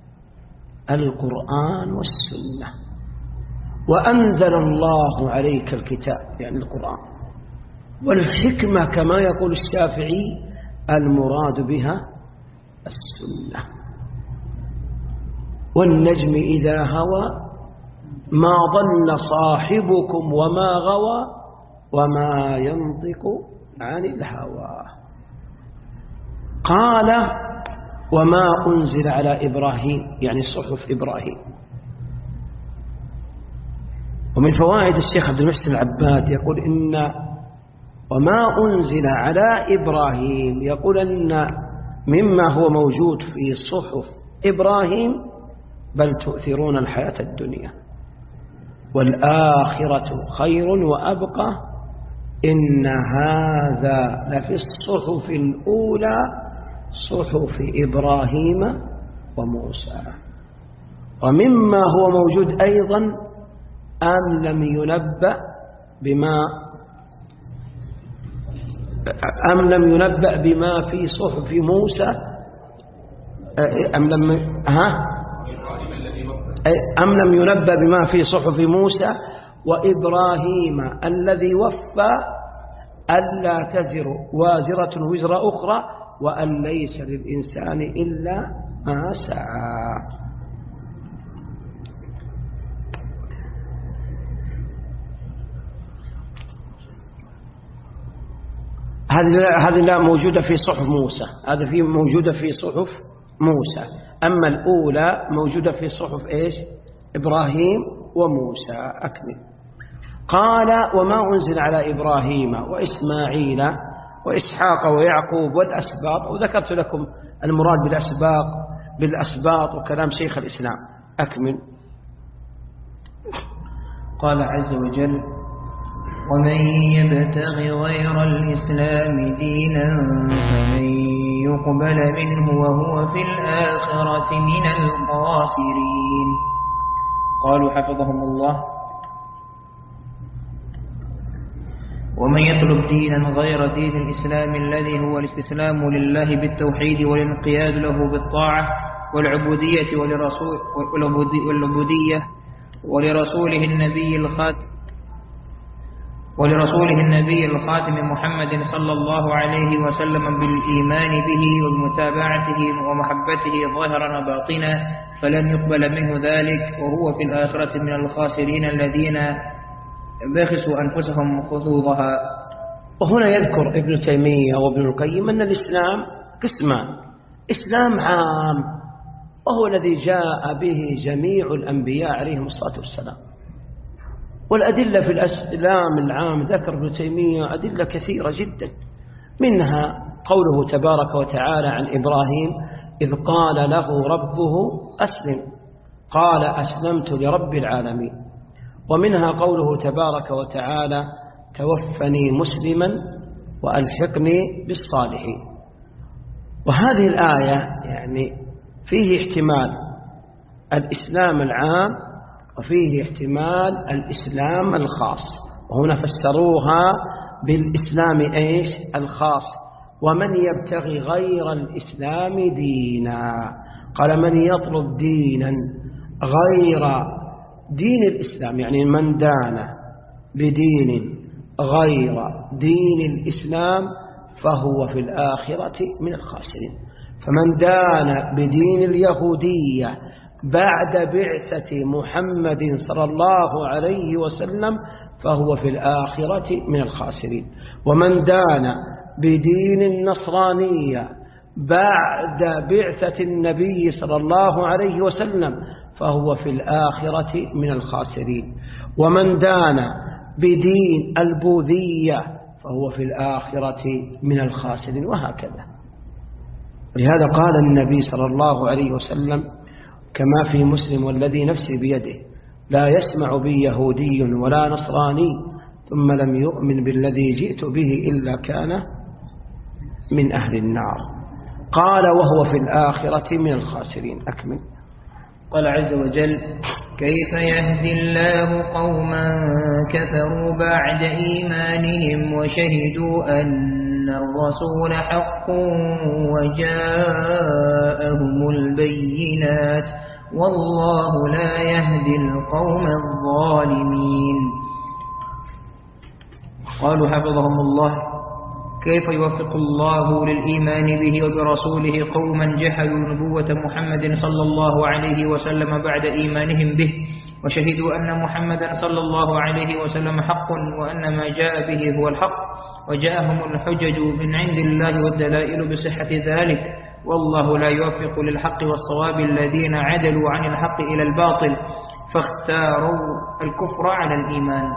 القرآن والسنة، وأنزل الله عليك الكتاب يعني القرآن، والحكمة كما يقول الشافعي المراد بها السنة. والنجم إذا هوى ما ضل صاحبكم وما غوى وما ينطق عن الهوى. قال وما أنزل على إبراهيم يعني صحف إبراهيم. ومن فوائد الشيخ عبد المحسن العباد يقول إن وما أنزل على إبراهيم، يقول أن مما هو موجود في صحف إبراهيم بل تؤثرون الحياة الدنيا والآخرة خير وأبقى إن هذا لفي الصحف الأولى صحف إبراهيم وموسى. ومما هو موجود أيضا أم لم ينبأ بما أم لم ينبأ بما في صحف موسى أم لم ها أم لم ينبأ بما في صحف موسى وإبراهيم الذي وفى ألا تزر وازرة وزر أخرى وأن ليس للإنسان إلا ما سعى. هذه هذه لا موجودة في صحف موسى، هذا في موجودة في صحف موسى. أما الأولى موجودة في صحف إيش؟ إبراهيم وموسى. أكمل. قال وما أنزل على إبراهيم وإسماعيل وإسحاق ويعقوب والأسباط، وذكرت لكم المراد بالأسباط بالأسباط وكلام شيخ الإسلام. أكمل. قال عز وجل: ومن يبتغ غير الإسلام دينا فلن يقبل منه وهو في الآخرة من الخاسرين. قالوا حفظهم الله: ومن يطلب دينا غير دين الإسلام الذي هو الاستسلام لله بالتوحيد والانقياد له بالطاعة والعبودية ولرسول والعبودية ولرسوله النبي الخاتم ولرسوله النبي الخاتم محمد صلى الله عليه وسلم بالإيمان به ومتابعته ومحبته ظاهرا وباطنا فلن يقبل منه ذلك وهو في الآخرة من الخاسرين الذين بخسوا أنفسهم خذوضها. وهنا يذكر ابن تيمية وابن القيم أن الإسلام قسمان: إسلام عام وهو الذي جاء به جميع الأنبياء عليهم الصلاة والسلام، والأدلة في الإسلام العام ذكر ابن تيمية أدلة كثيرة جدا، منها قوله تبارك وتعالى عن إبراهيم إذ قال له ربه أسلم قال أسلمت لرب العالمين، ومنها قوله تبارك وتعالى توفني مسلما وألحقني بالصالحين. وهذه الآية يعني فيه احتمال الإسلام العام وفيه احتمال الإسلام الخاص، وهنا فسروها بالإسلام إيش الخاص. ومن يبتغي غير الإسلام دينا، قال من يطلب دينا غير دين الإسلام، يعني من دان بدين غير دين الإسلام فهو في الآخرة من الخاسرين. فمن دان بدين اليهودية بعد بعثة محمد صلى الله عليه وسلم فهو في الآخرة من الخاسرين. ومن دان بدين النصرانية بعد بعثة النبي صلى الله عليه وسلم فهو في الآخرة من الخاسرين. ومن دان بدين البوذية فهو في الآخرة من الخاسرين، وهكذا. لهذا قال النبي صلى الله عليه وسلم كما في مسلم والذي نفسي بيده لا يسمع بي يهودي ولا نصراني ثم لم يؤمن بالذي جئت به إلا كان من أهل النار. قال وهو في الآخرة من الخاسرين. أكمل. قال عز وجل كيف يهدي الله قوما كفروا بعد إيمانهم وشهدوا أن الرسول حق وجاءهم البينات والله لا يهدي القوم الظالمين. قالوا حفظهم الله كيف يوفق الله للإيمان به وبرسوله قوما جحدوا نبوة محمد صلى الله عليه وسلم بعد إيمانهم به وشهدوا أن محمدا صلى الله عليه وسلم حق وأن ما جاء به هو الحق وجاءهم الحجج من عند الله والدلائل بصحة ذلك والله لا يوفق للحق والصواب الذين عدلوا عن الحق إلى الباطل فاختاروا الكفر على الإيمان.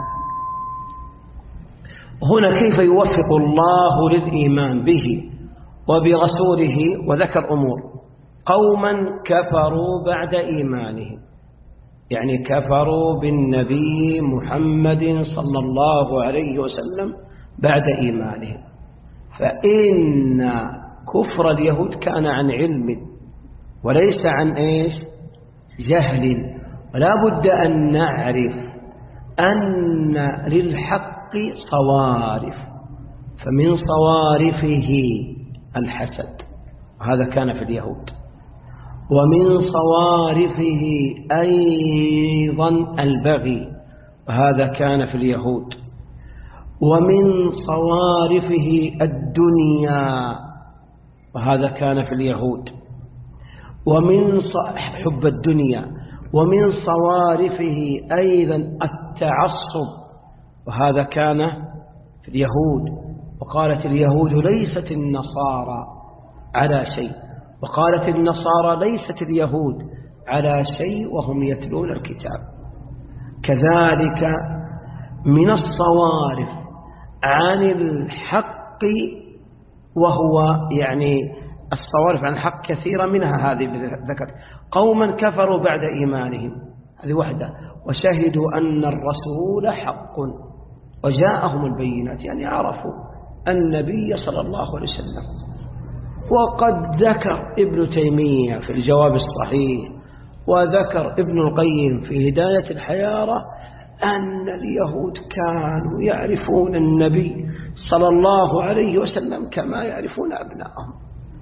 هنا كيف يوفق الله للإيمان به وبرسوله، وذكر أمور: قوما كفروا بعد إيمانهم، يعني كفروا بالنبي محمد صلى الله عليه وسلم بعد إيمانهم. فإن كفر اليهود كان عن علم وليس عن إيش جهل، ولا بد أن نعرف أن للحق صوارف، فمن صوارفه الحسد، وهذا كان في اليهود، ومن صوارفه أيضا البغي، وهذا كان في اليهود، ومن صوارفه الدنيا، وهذا كان في اليهود، ومن حب الدنيا، ومن صوارفه أيضا التعصب، وهذا كان في اليهود. وقالت اليهود ليست النصارى على شيء، وقالت النصارى ليست اليهود على شيء وهم يتلون الكتاب. كذلك من الصوارف عن الحق، وهو يعني الصوارف عن الحق كثيرة، منها هذه ذكر قوما كفروا بعد إيمانهم، هذه وحدة، وشهدوا أن الرسول حق وجاءهم البينات، يعني عرفوا النبي صلى الله عليه وسلم. وقد ذكر ابن تيمية في الجواب الصحيح وذكر ابن القيم في هداية الحيارة أن اليهود كانوا يعرفون النبي صلى الله عليه وسلم كما يعرفون أبناءهم،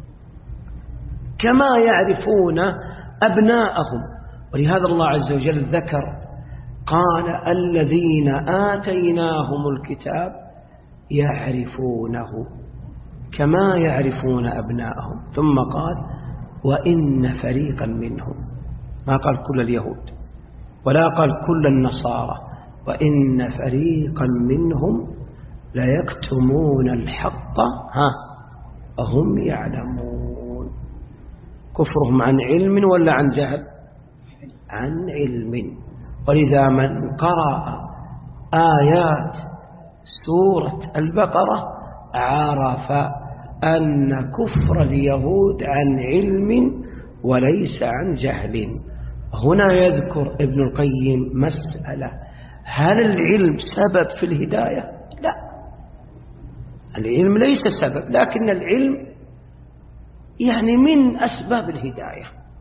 كما يعرفون أبناءهم. ولهذا الله عز وجل ذكر قال الذين آتيناهم الكتاب يعرفونه كما يعرفون أبناءهم، ثم قال وإن فريقا منهم، ما قال كل اليهود ولا قال كل النصارى، وإن فريقا منهم ليكتمون الحق ها وهم يعلمون. كفرهم عن علم ولا عن جهل؟ عن علم. ولذا من قرأ آيات سورة البقرة عرف أن كفر اليهود عن علم وليس عن جهل. هنا يذكر ابن القيم مسألة: هل العلم سبب في الهداية؟ لا، العلم ليس سبب، لكن العلم يعني من أسباب الهداية.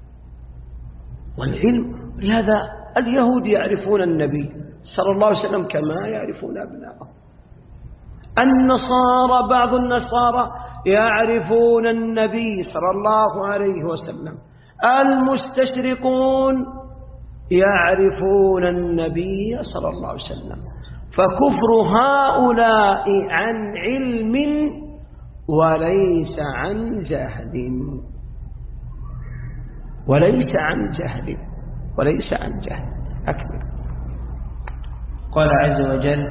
والعلم لهذا اليهود يعرفون النبي صلى الله عليه وسلم كما يعرفون أبنائهم. النصارى بعض النصارى يعرفون النبي صلى الله عليه وسلم. المستشرقون يعرفون النبي صلى الله عليه وسلم. فكفر هؤلاء عن علم وليس عن جهل، وليس عن جهل وليس عن جهل. أكمل. قال عز وجل: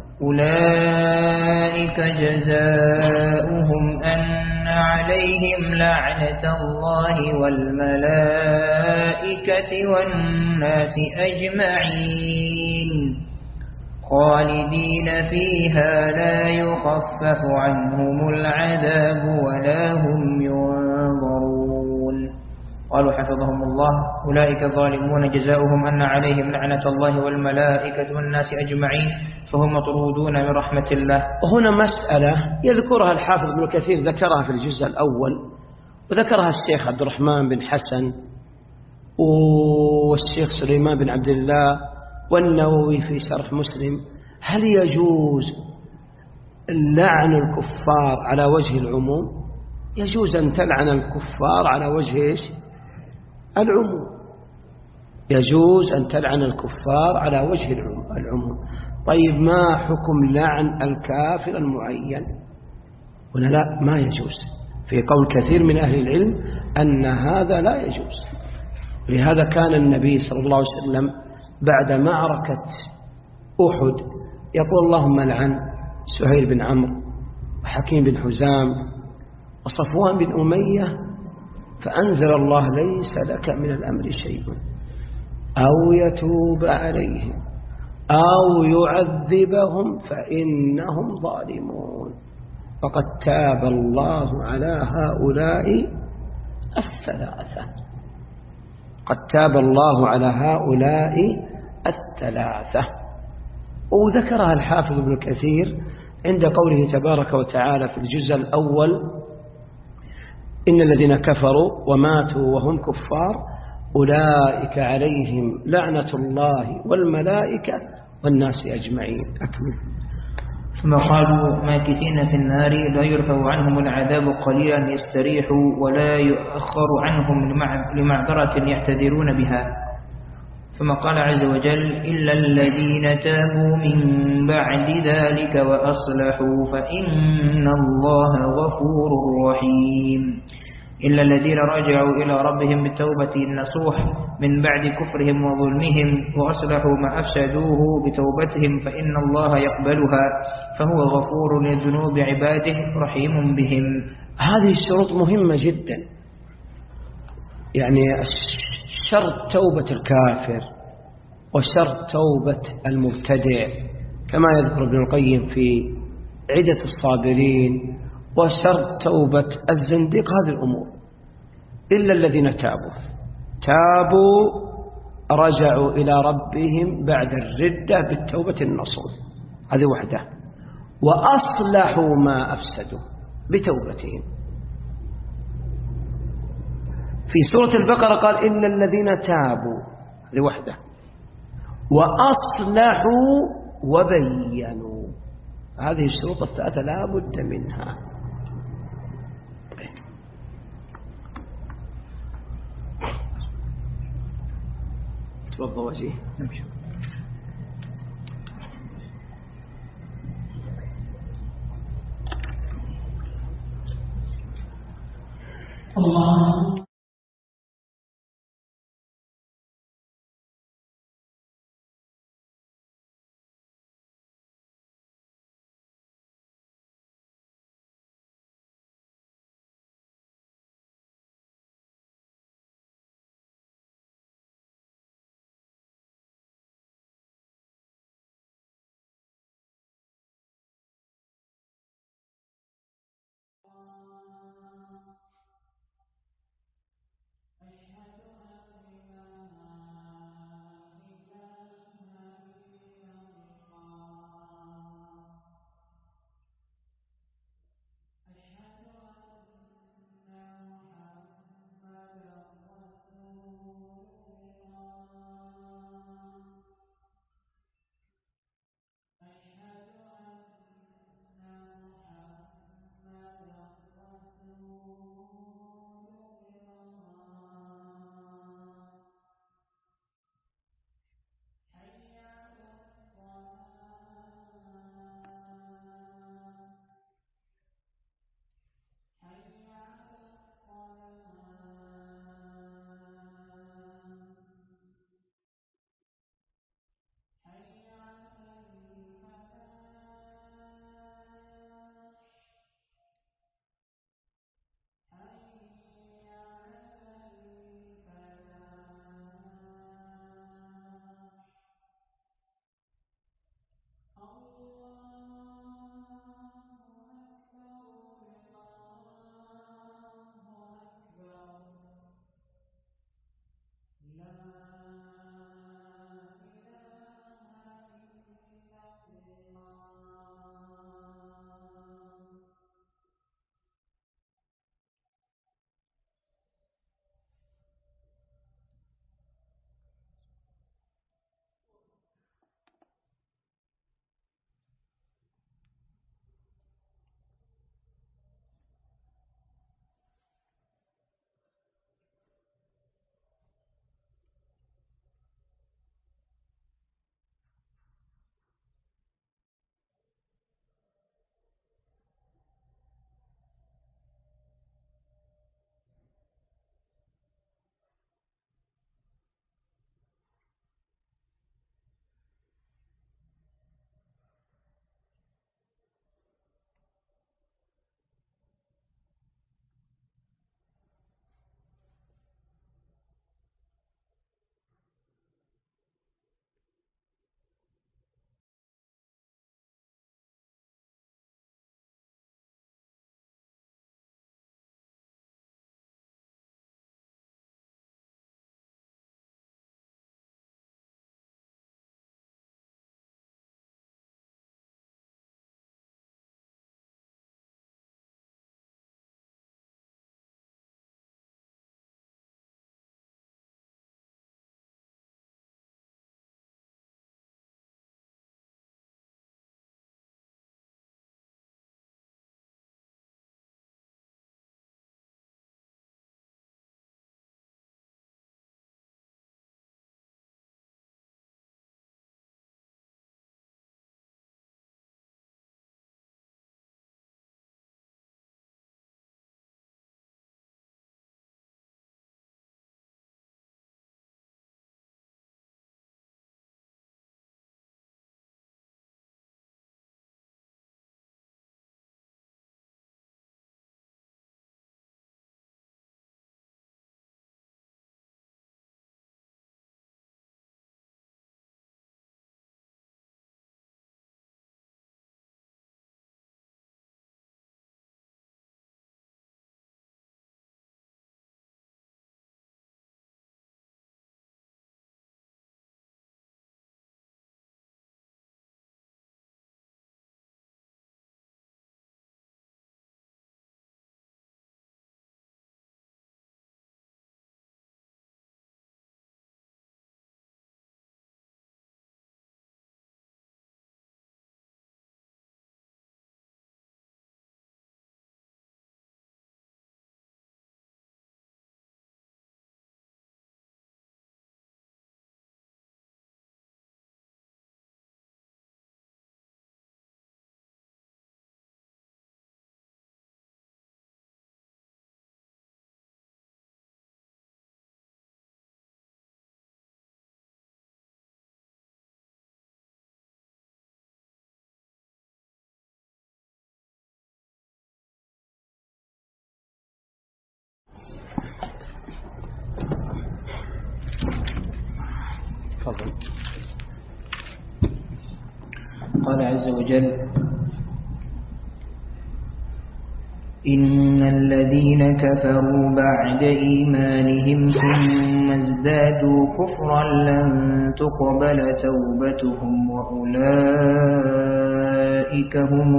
أولئك جزاؤهم أن عليهم لعنة الله والملائكة والناس أجمعين خالدين فيها لا يخفف عنهم العذاب ولا هم ينظرون. قالوا حفظهم الله: أولئك الظالمون جزاؤهم أن عليهم لعنة الله والملائكة والناس أجمعين فهم مطرودون من رحمة الله. وهنا مسألة يذكرها الحافظ ابن كثير، ذكرها في الجزء الأول، وذكرها الشيخ عبد الرحمن بن حسن والشيخ سليمان بن عبد الله والنووي في شرح مسلم: هل يجوز لعن الكفار على وجه العموم؟ يجوز أن تلعن الكفار على وجه إيش؟ العموم. يجوز أن تلعن الكفار على وجه العموم. طيب ما حكم لعن الكافر المعين؟ هنا لا، ما يجوز، في قول كثير من أهل العلم أن هذا لا يجوز. لهذا كان النبي صلى الله عليه وسلم بعد معركة أحد يقول: اللهم لعن سهيل بن عمرو وحكيم بن حزام وصفوان بن أمية، فأنزل الله: ليس لك من الأمر شيء، أو يتوب عليهم أو يعذبهم فإنهم ظالمون. فقد تاب الله على هؤلاء الثلاثة، قد تاب الله على هؤلاء الثلاثة. وذكرها الحافظ ابن كثير عند قوله تبارك وتعالى في الجزء الأول: إن الذين كفروا وماتوا وهم كفار أولئك عليهم لعنة الله والملائكة والناس أجمعين. أكمل. ثم قالوا: ماكثين في النار لا يرفع عنهم العذاب قليلا يستريحوا ولا يؤخر عنهم لمعذرة يعتذرون بها. ثم قال عز وجل: إلا الذين تابوا من بعد ذلك وأصلحوا فإن الله غفور رحيم. إلا الذين رجعوا إلى ربهم بالتوبة النصوح من بعد كفرهم وظلمهم وأصلحوا ما أفسدوه بتوبتهم فإن الله يقبلها فهو غفور لذنوب عباده رحيم بهم. هذه الشروط مهمة جدا، يعني شرط توبة الكافر وشرط توبة المبتدع كما يذكر ابن القيم في عدة الصابرين وشرط توبة الزنديق هذه الأمور، إلا الذين تابوا تابوا رجعوا إلى ربهم بعد الردة بالتوبة النصوح، هذه وحده، وأصلحوا ما أفسدوا بتوبتهم. في سورة البقرة قال إلا الذين تابوا، هذه وحده، وأصلحوا وبينوا، هذه الشروط الثلاثة لا بد منها. تفضل وجيه نمشي. الله تفضل. قال عز وجل: إن الذين كفروا بعد إيمانهم ثم ازدادوا كفرا لن تقبل توبتهم وأولئك هم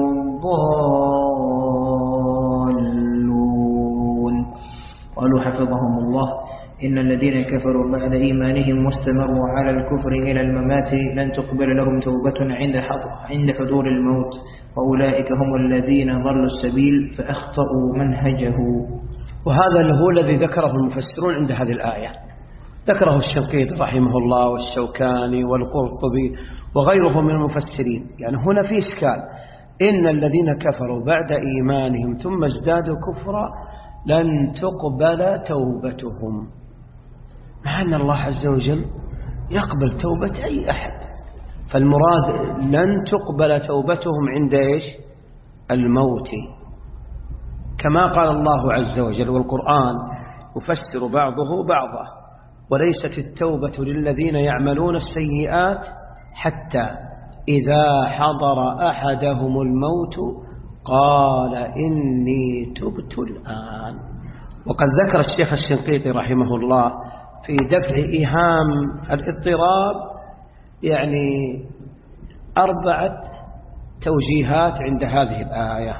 الضالون. قالوا حفظهم الله: إن الذين كفروا بعد إيمانهم واستمروا على الكفر إلى الممات لن تقبل لهم توبة عند عند حضور الموت وأولئك هم الذين ضلوا السبيل فأخطأوا منهجه. وهذا هو الذي ذكره المفسرون عند هذه الآية، ذكره الشنقيطي رحمه الله والشوكاني والقرطبي وغيرهم من المفسرين. يعني هنا في إشكال: إن الذين كفروا بعد إيمانهم ثم ازدادوا كفرا لن تقبل توبتهم، مع أن الله عز وجل يقبل توبة أي أحد. فالمراد لن تقبل توبتهم عند إيش؟ الموت، كما قال الله عز وجل. والقرآن يفسر بعضه بعضا: وليست التوبة للذين يعملون السيئات حتى إذا حضر أحدهم الموت قال إني تبت الآن. وقد ذكر الشيخ الشنقيطي رحمه الله في دفع إيهام الاضطراب يعني أربعة توجيهات عند هذه الآية.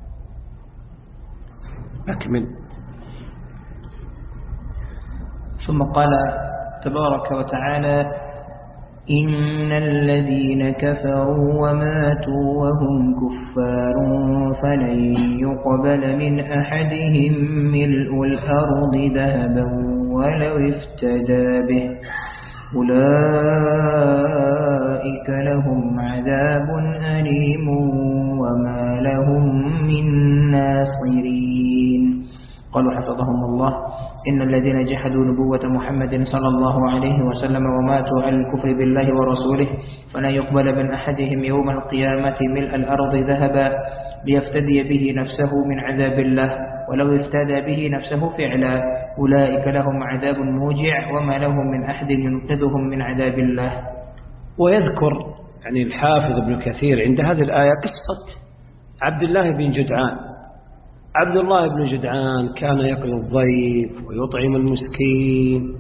أكمل. ثم قال تبارك وتعالى: إن الذين كفروا وماتوا وهم كفار فلن يقبل من أحدهم ملء الأرض ذهبا ولو افتدى به أولئك لهم عذاب أليم وما لهم من ناصرين. قالوا حفظهم الله: إن الذين جحدوا نبوة محمد صلى الله عليه وسلم وماتوا على الكفر بالله ورسوله فلا يقبل من أحدهم يوم القيامة ملء الأرض ذهبا ليفتدي به نفسه من عذاب الله ولو افتدى به نفسه فعلا أولئك لهم عذاب موجع وما لهم من أحد ينقذهم من عذاب الله. ويذكر يعني الحافظ ابن كثير عند هذه الآية قصة عبد الله بن جدعان. عبد الله بن جدعان كان يقري الضيف ويطعم المسكين،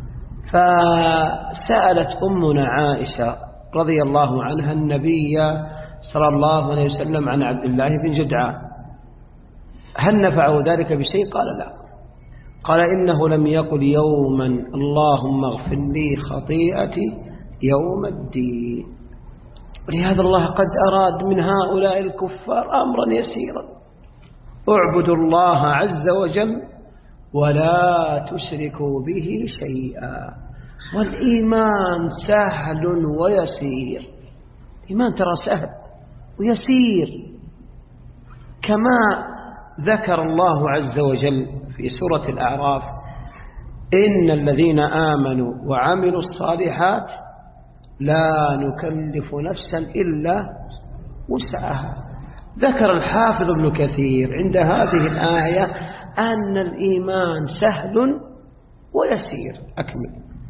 فسألت أمنا عائشة رضي الله عنها النبي صلى الله عليه وسلم عن عبد الله بن جدعان هل نفعه ذلك بشيء؟ قال لا. قال إنه لم يقل يوما اللهم اغفر لي خطيئتي يوم الدين. ولهذا الله قد أراد من هؤلاء الكفار أمرا يسيرا: اعبدوا الله عز وجل ولا تشركوا به شيئا. والإيمان سهل ويسير، الإيمان ترى سهل ويسير، كما ذكر الله عز وجل في سورة الأعراف: إن الذين آمنوا وعملوا الصالحات لا نكلف نفسا إلا وسعها. ذكر الحافظ ابن كثير عند هذه الآية أن الإيمان سهل ويسير. أكمل.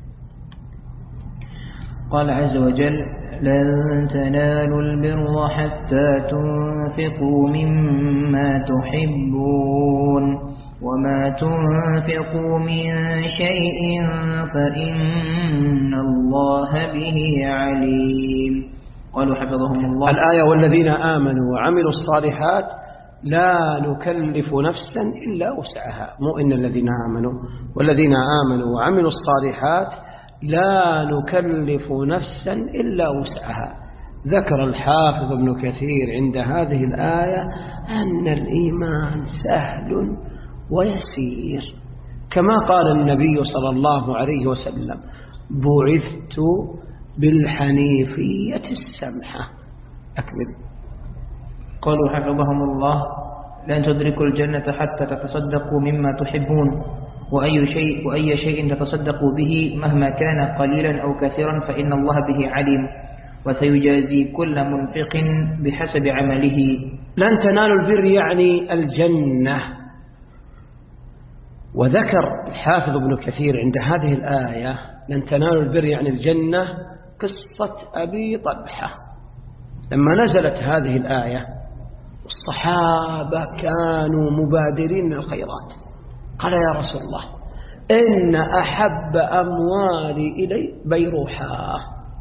قال عز وجل: لن تنالوا البر حتى تنفقوا مما تحبون وما تنفقوا من شيء فإن الله به عليم. قالوا حفظهم الله. الآية: والذين آمنوا وعملوا الصالحات لا نكلف نفسا إلا وسعها، مو إن الذين آمنوا، والذين آمنوا وعملوا الصالحات لا نكلف نفسا إلا وسعها. ذكر الحافظ ابن كثير عند هذه الآية أن الإيمان سهل ويسير، كما قال النبي صلى الله عليه وسلم: بعثت بالحنيفية السمحة. أكمل. قالوا حفظهم الله: لن تدركوا الجنة حتى تتصدقوا مما تحبون وأي شيء, وأي شيء تتصدقوا به مهما كان قليلا أو كثيرا فإن الله به عليم وسيجازي كل منفق بحسب عمله. لن تنالوا البر يعني الجنة. وذكر الحافظ ابن كثير عند هذه الآية لن تنالوا البر يعني الجنة قصة أبي طلحة لما نزلت هذه الآية الصحابة كانوا مبادرين للخيرات. قال يا رسول الله إن أحب أموالي إلي بيروحة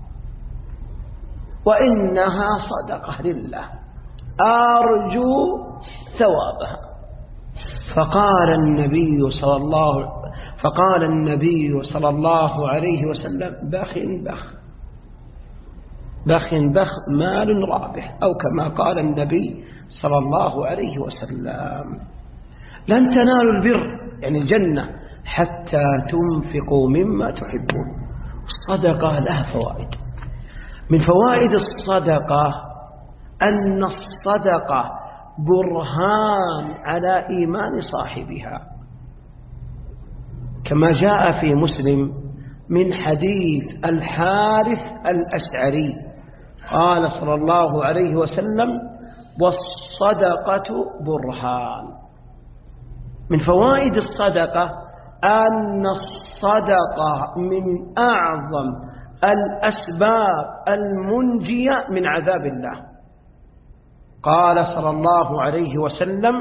وإنها صدقة لله أرجو ثوابها. فقال النبي صلى الله فقال النبي صلى الله عليه وسلم بخ بخ بخ بخ مال رابح، أو كما قال النبي صلى الله عليه وسلم لن تنالوا البر يعني الجنة حتى تنفقوا مما تحبون. الصدقة لها فوائد. من فوائد الصدقة أن الصدقة برهان على إيمان صاحبها، كما جاء في مسلم من حديث الحارث الأشعري قال صلى الله عليه وسلم والصدقة برهان. من فوائد الصدقة أن الصدقة من أعظم الأسباب المنجية من عذاب الله. قال صلى الله عليه وسلم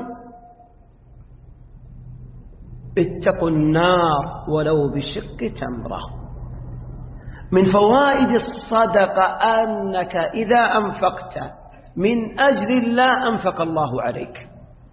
اتقوا النار ولو بشق تمرة. من فوائد الصدقة أنك إذا أنفقت من أجل الله أنفق الله عليك.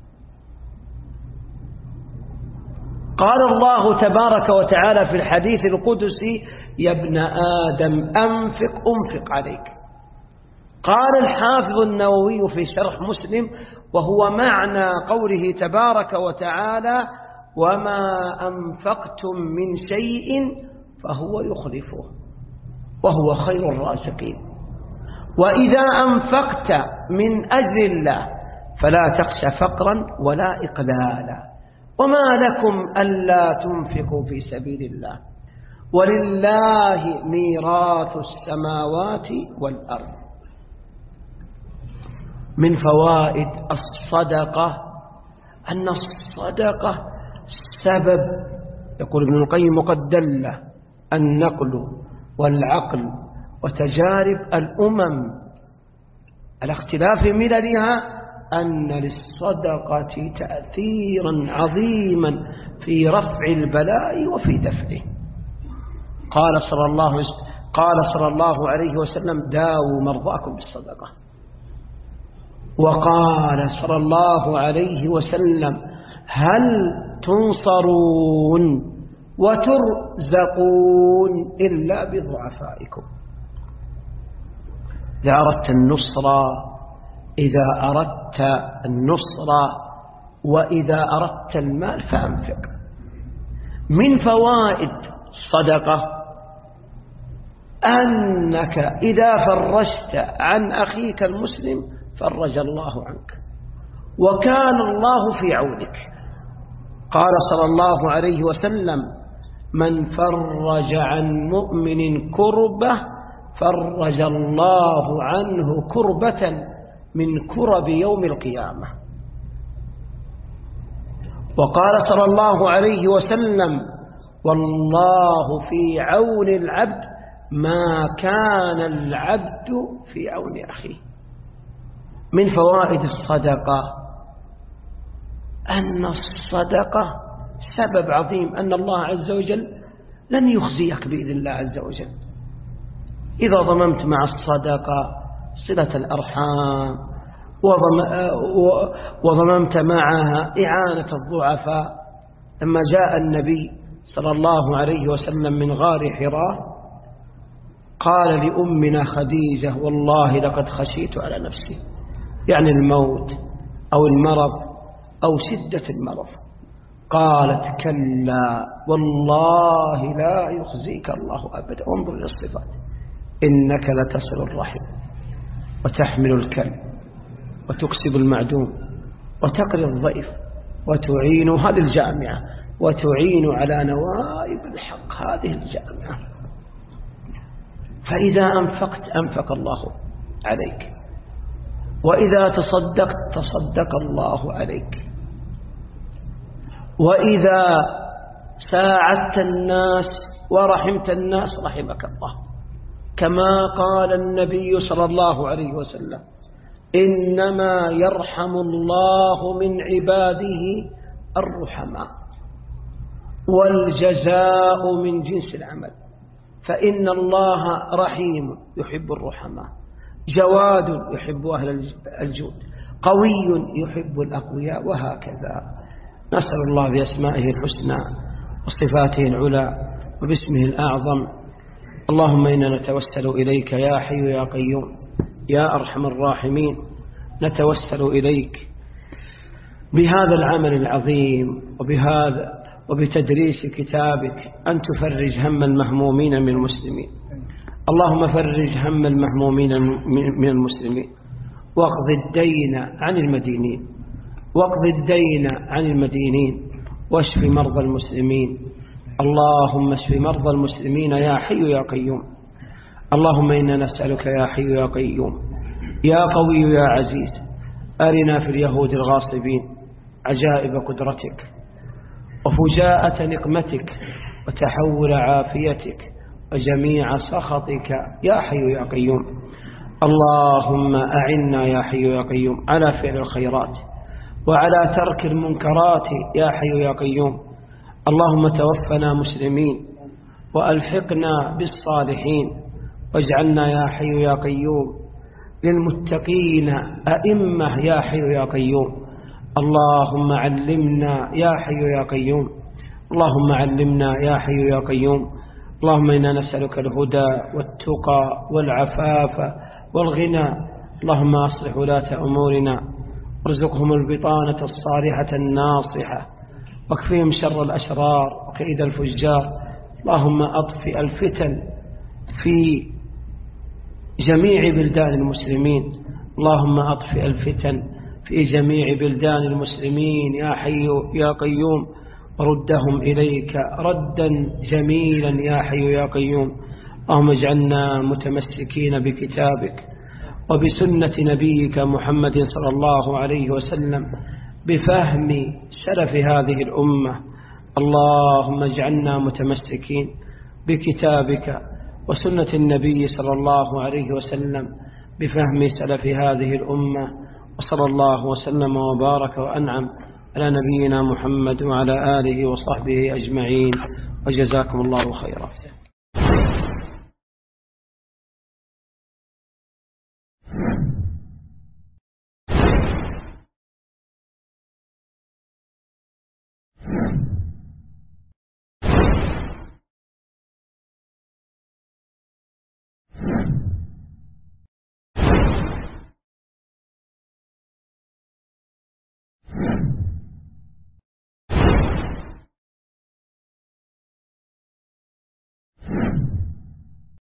قال الله تبارك وتعالى في الحديث القدسي يا ابن آدم أنفق أنفق عليك. قال الحافظ النووي في شرح مسلم وهو معنى قوله تبارك وتعالى وما أنفقتم من شيء فهو يخلفه وهو خير الرازقين. وإذا أنفقت من أجل الله فلا تخشى فقرا ولا إقلالا. وما لكم ألا تنفقوا في سبيل الله ولله ميراث السماوات والأرض. من فوائد الصدقة أن الصدقة سبب، يقول ابن القيم وقد دل النقل والعقل وتجارب الأمم على اختلاف مللها أن للصدقة تأثيرا عظيما في رفع البلاء وفي دفعه. قال صلى الله قال صلى الله عليه وسلم داووا مرضاكم بالصدقة. وقال صلى الله عليه وسلم هل تنصرون وترزقون إلا بضعفائكم. إذا أردت النصرة إذا أردت النصرة وإذا أردت المال فأنفق. من فوائد الصدقة أنك إذا فرجت عن أخيك المسلم فرج الله عنك وكان الله في عونك. قال صلى الله عليه وسلم من فرج عن مؤمن كربة فرج الله عنه كربة من كرب يوم القيامة. وقال صلى الله عليه وسلم والله في عون العبد ما كان العبد في عون أخيه. من فوائد الصدقة أن الصدقة سبب عظيم أن الله عز وجل لن يخزيك بإذن الله عز وجل. إذا ضممت مع الصدقة صلة الأرحام وضممت معها إعانة الضعفاء. لما جاء النبي صلى الله عليه وسلم من غار حراء قال لأمنا خديجة والله لقد خشيت على نفسي، يعني الموت أو المرض أو شدة المرض. قالت كلا والله لا يخزيك الله أبدا. انظر إلى الصفات إنك لتصل الرحم وتحمل الكلب وتكسب المعدوم وتقري الضيف وتعين، هذه الجامعة، وتعين على نوائب الحق، هذه الجامعة. فإذا أنفقت أنفق الله عليك، وإذا تصدقت تصدق الله عليك، وإذا ساعدت الناس ورحمت الناس رحمك الله. كما قال النبي صلى الله عليه وسلم: إنما يرحم الله من عباده الرحماء، والجزاء من جنس العمل. فإن الله رحيم يحب الرحماء، جواد يحب أهل الجود، قوي يحب الأقوياء، وهكذا. نسأل الله بأسمائه الحسنى وصفاته العلى وباسمه الأعظم. اللهم إنا نتوسل إليك يا حي يا قيوم يا أرحم الراحمين، نتوسل إليك بهذا العمل العظيم وبهذا وبتدريس كتابك أن تفرج هم المهمومين من المسلمين. اللهم فرج هم المهمومين من المسلمين، واقض الدين عن المدينين، واقض الدين عن المدينين، واشف مرضى المسلمين. اللهم اشف مرضى المسلمين يا حي يا قيوم. اللهم إنا نسألك يا حي يا قيوم يا قوي يا عزيز، أرنا في اليهود الغاصبين عجائب قدرتك وفجاءة نقمتك وتحول عافيتك وجميع سخطك يا حي يا قيوم. اللهم أعنا يا حي يا قيوم على فعل الخيرات وعلى ترك المنكرات يا حي يا قيوم. اللهم توفنا مسلمين وألحقنا بالصالحين، واجعلنا يا حي يا قيوم للمتقين أئمة يا حي يا قيوم. اللهم علمنا يا حي يا قيوم، اللهم علمنا يا حي يا قيوم. اللهم إنا نسألك الهدى والتقى والعفاف والغنى. اللهم أصلح ولاة أمورنا، وارزقهم البطانة الصالحة الناصحة، واكفهم شر الأشرار وكيد الفجار. اللهم أطفئ الفتن في جميع بلدان المسلمين، اللهم أطفئ الفتن في جميع بلدان المسلمين يا حي يا قيوم، وردهم إليك ردا جميلا يا حي يا قيوم. اللهم اجعلنا متمسكين بكتابك وبسنة نبيك محمد صلى الله عليه وسلم بفهم سلف هذه الأمة. اللهم اجعلنا متمسكين بكتابك وسنة النبي صلى الله عليه وسلم بفهم سلف هذه الأمة. وصلى الله وسلم وبارك وأنعم على نبينا محمد وعلى آله وصحبه أجمعين، وجزاكم الله خيرا.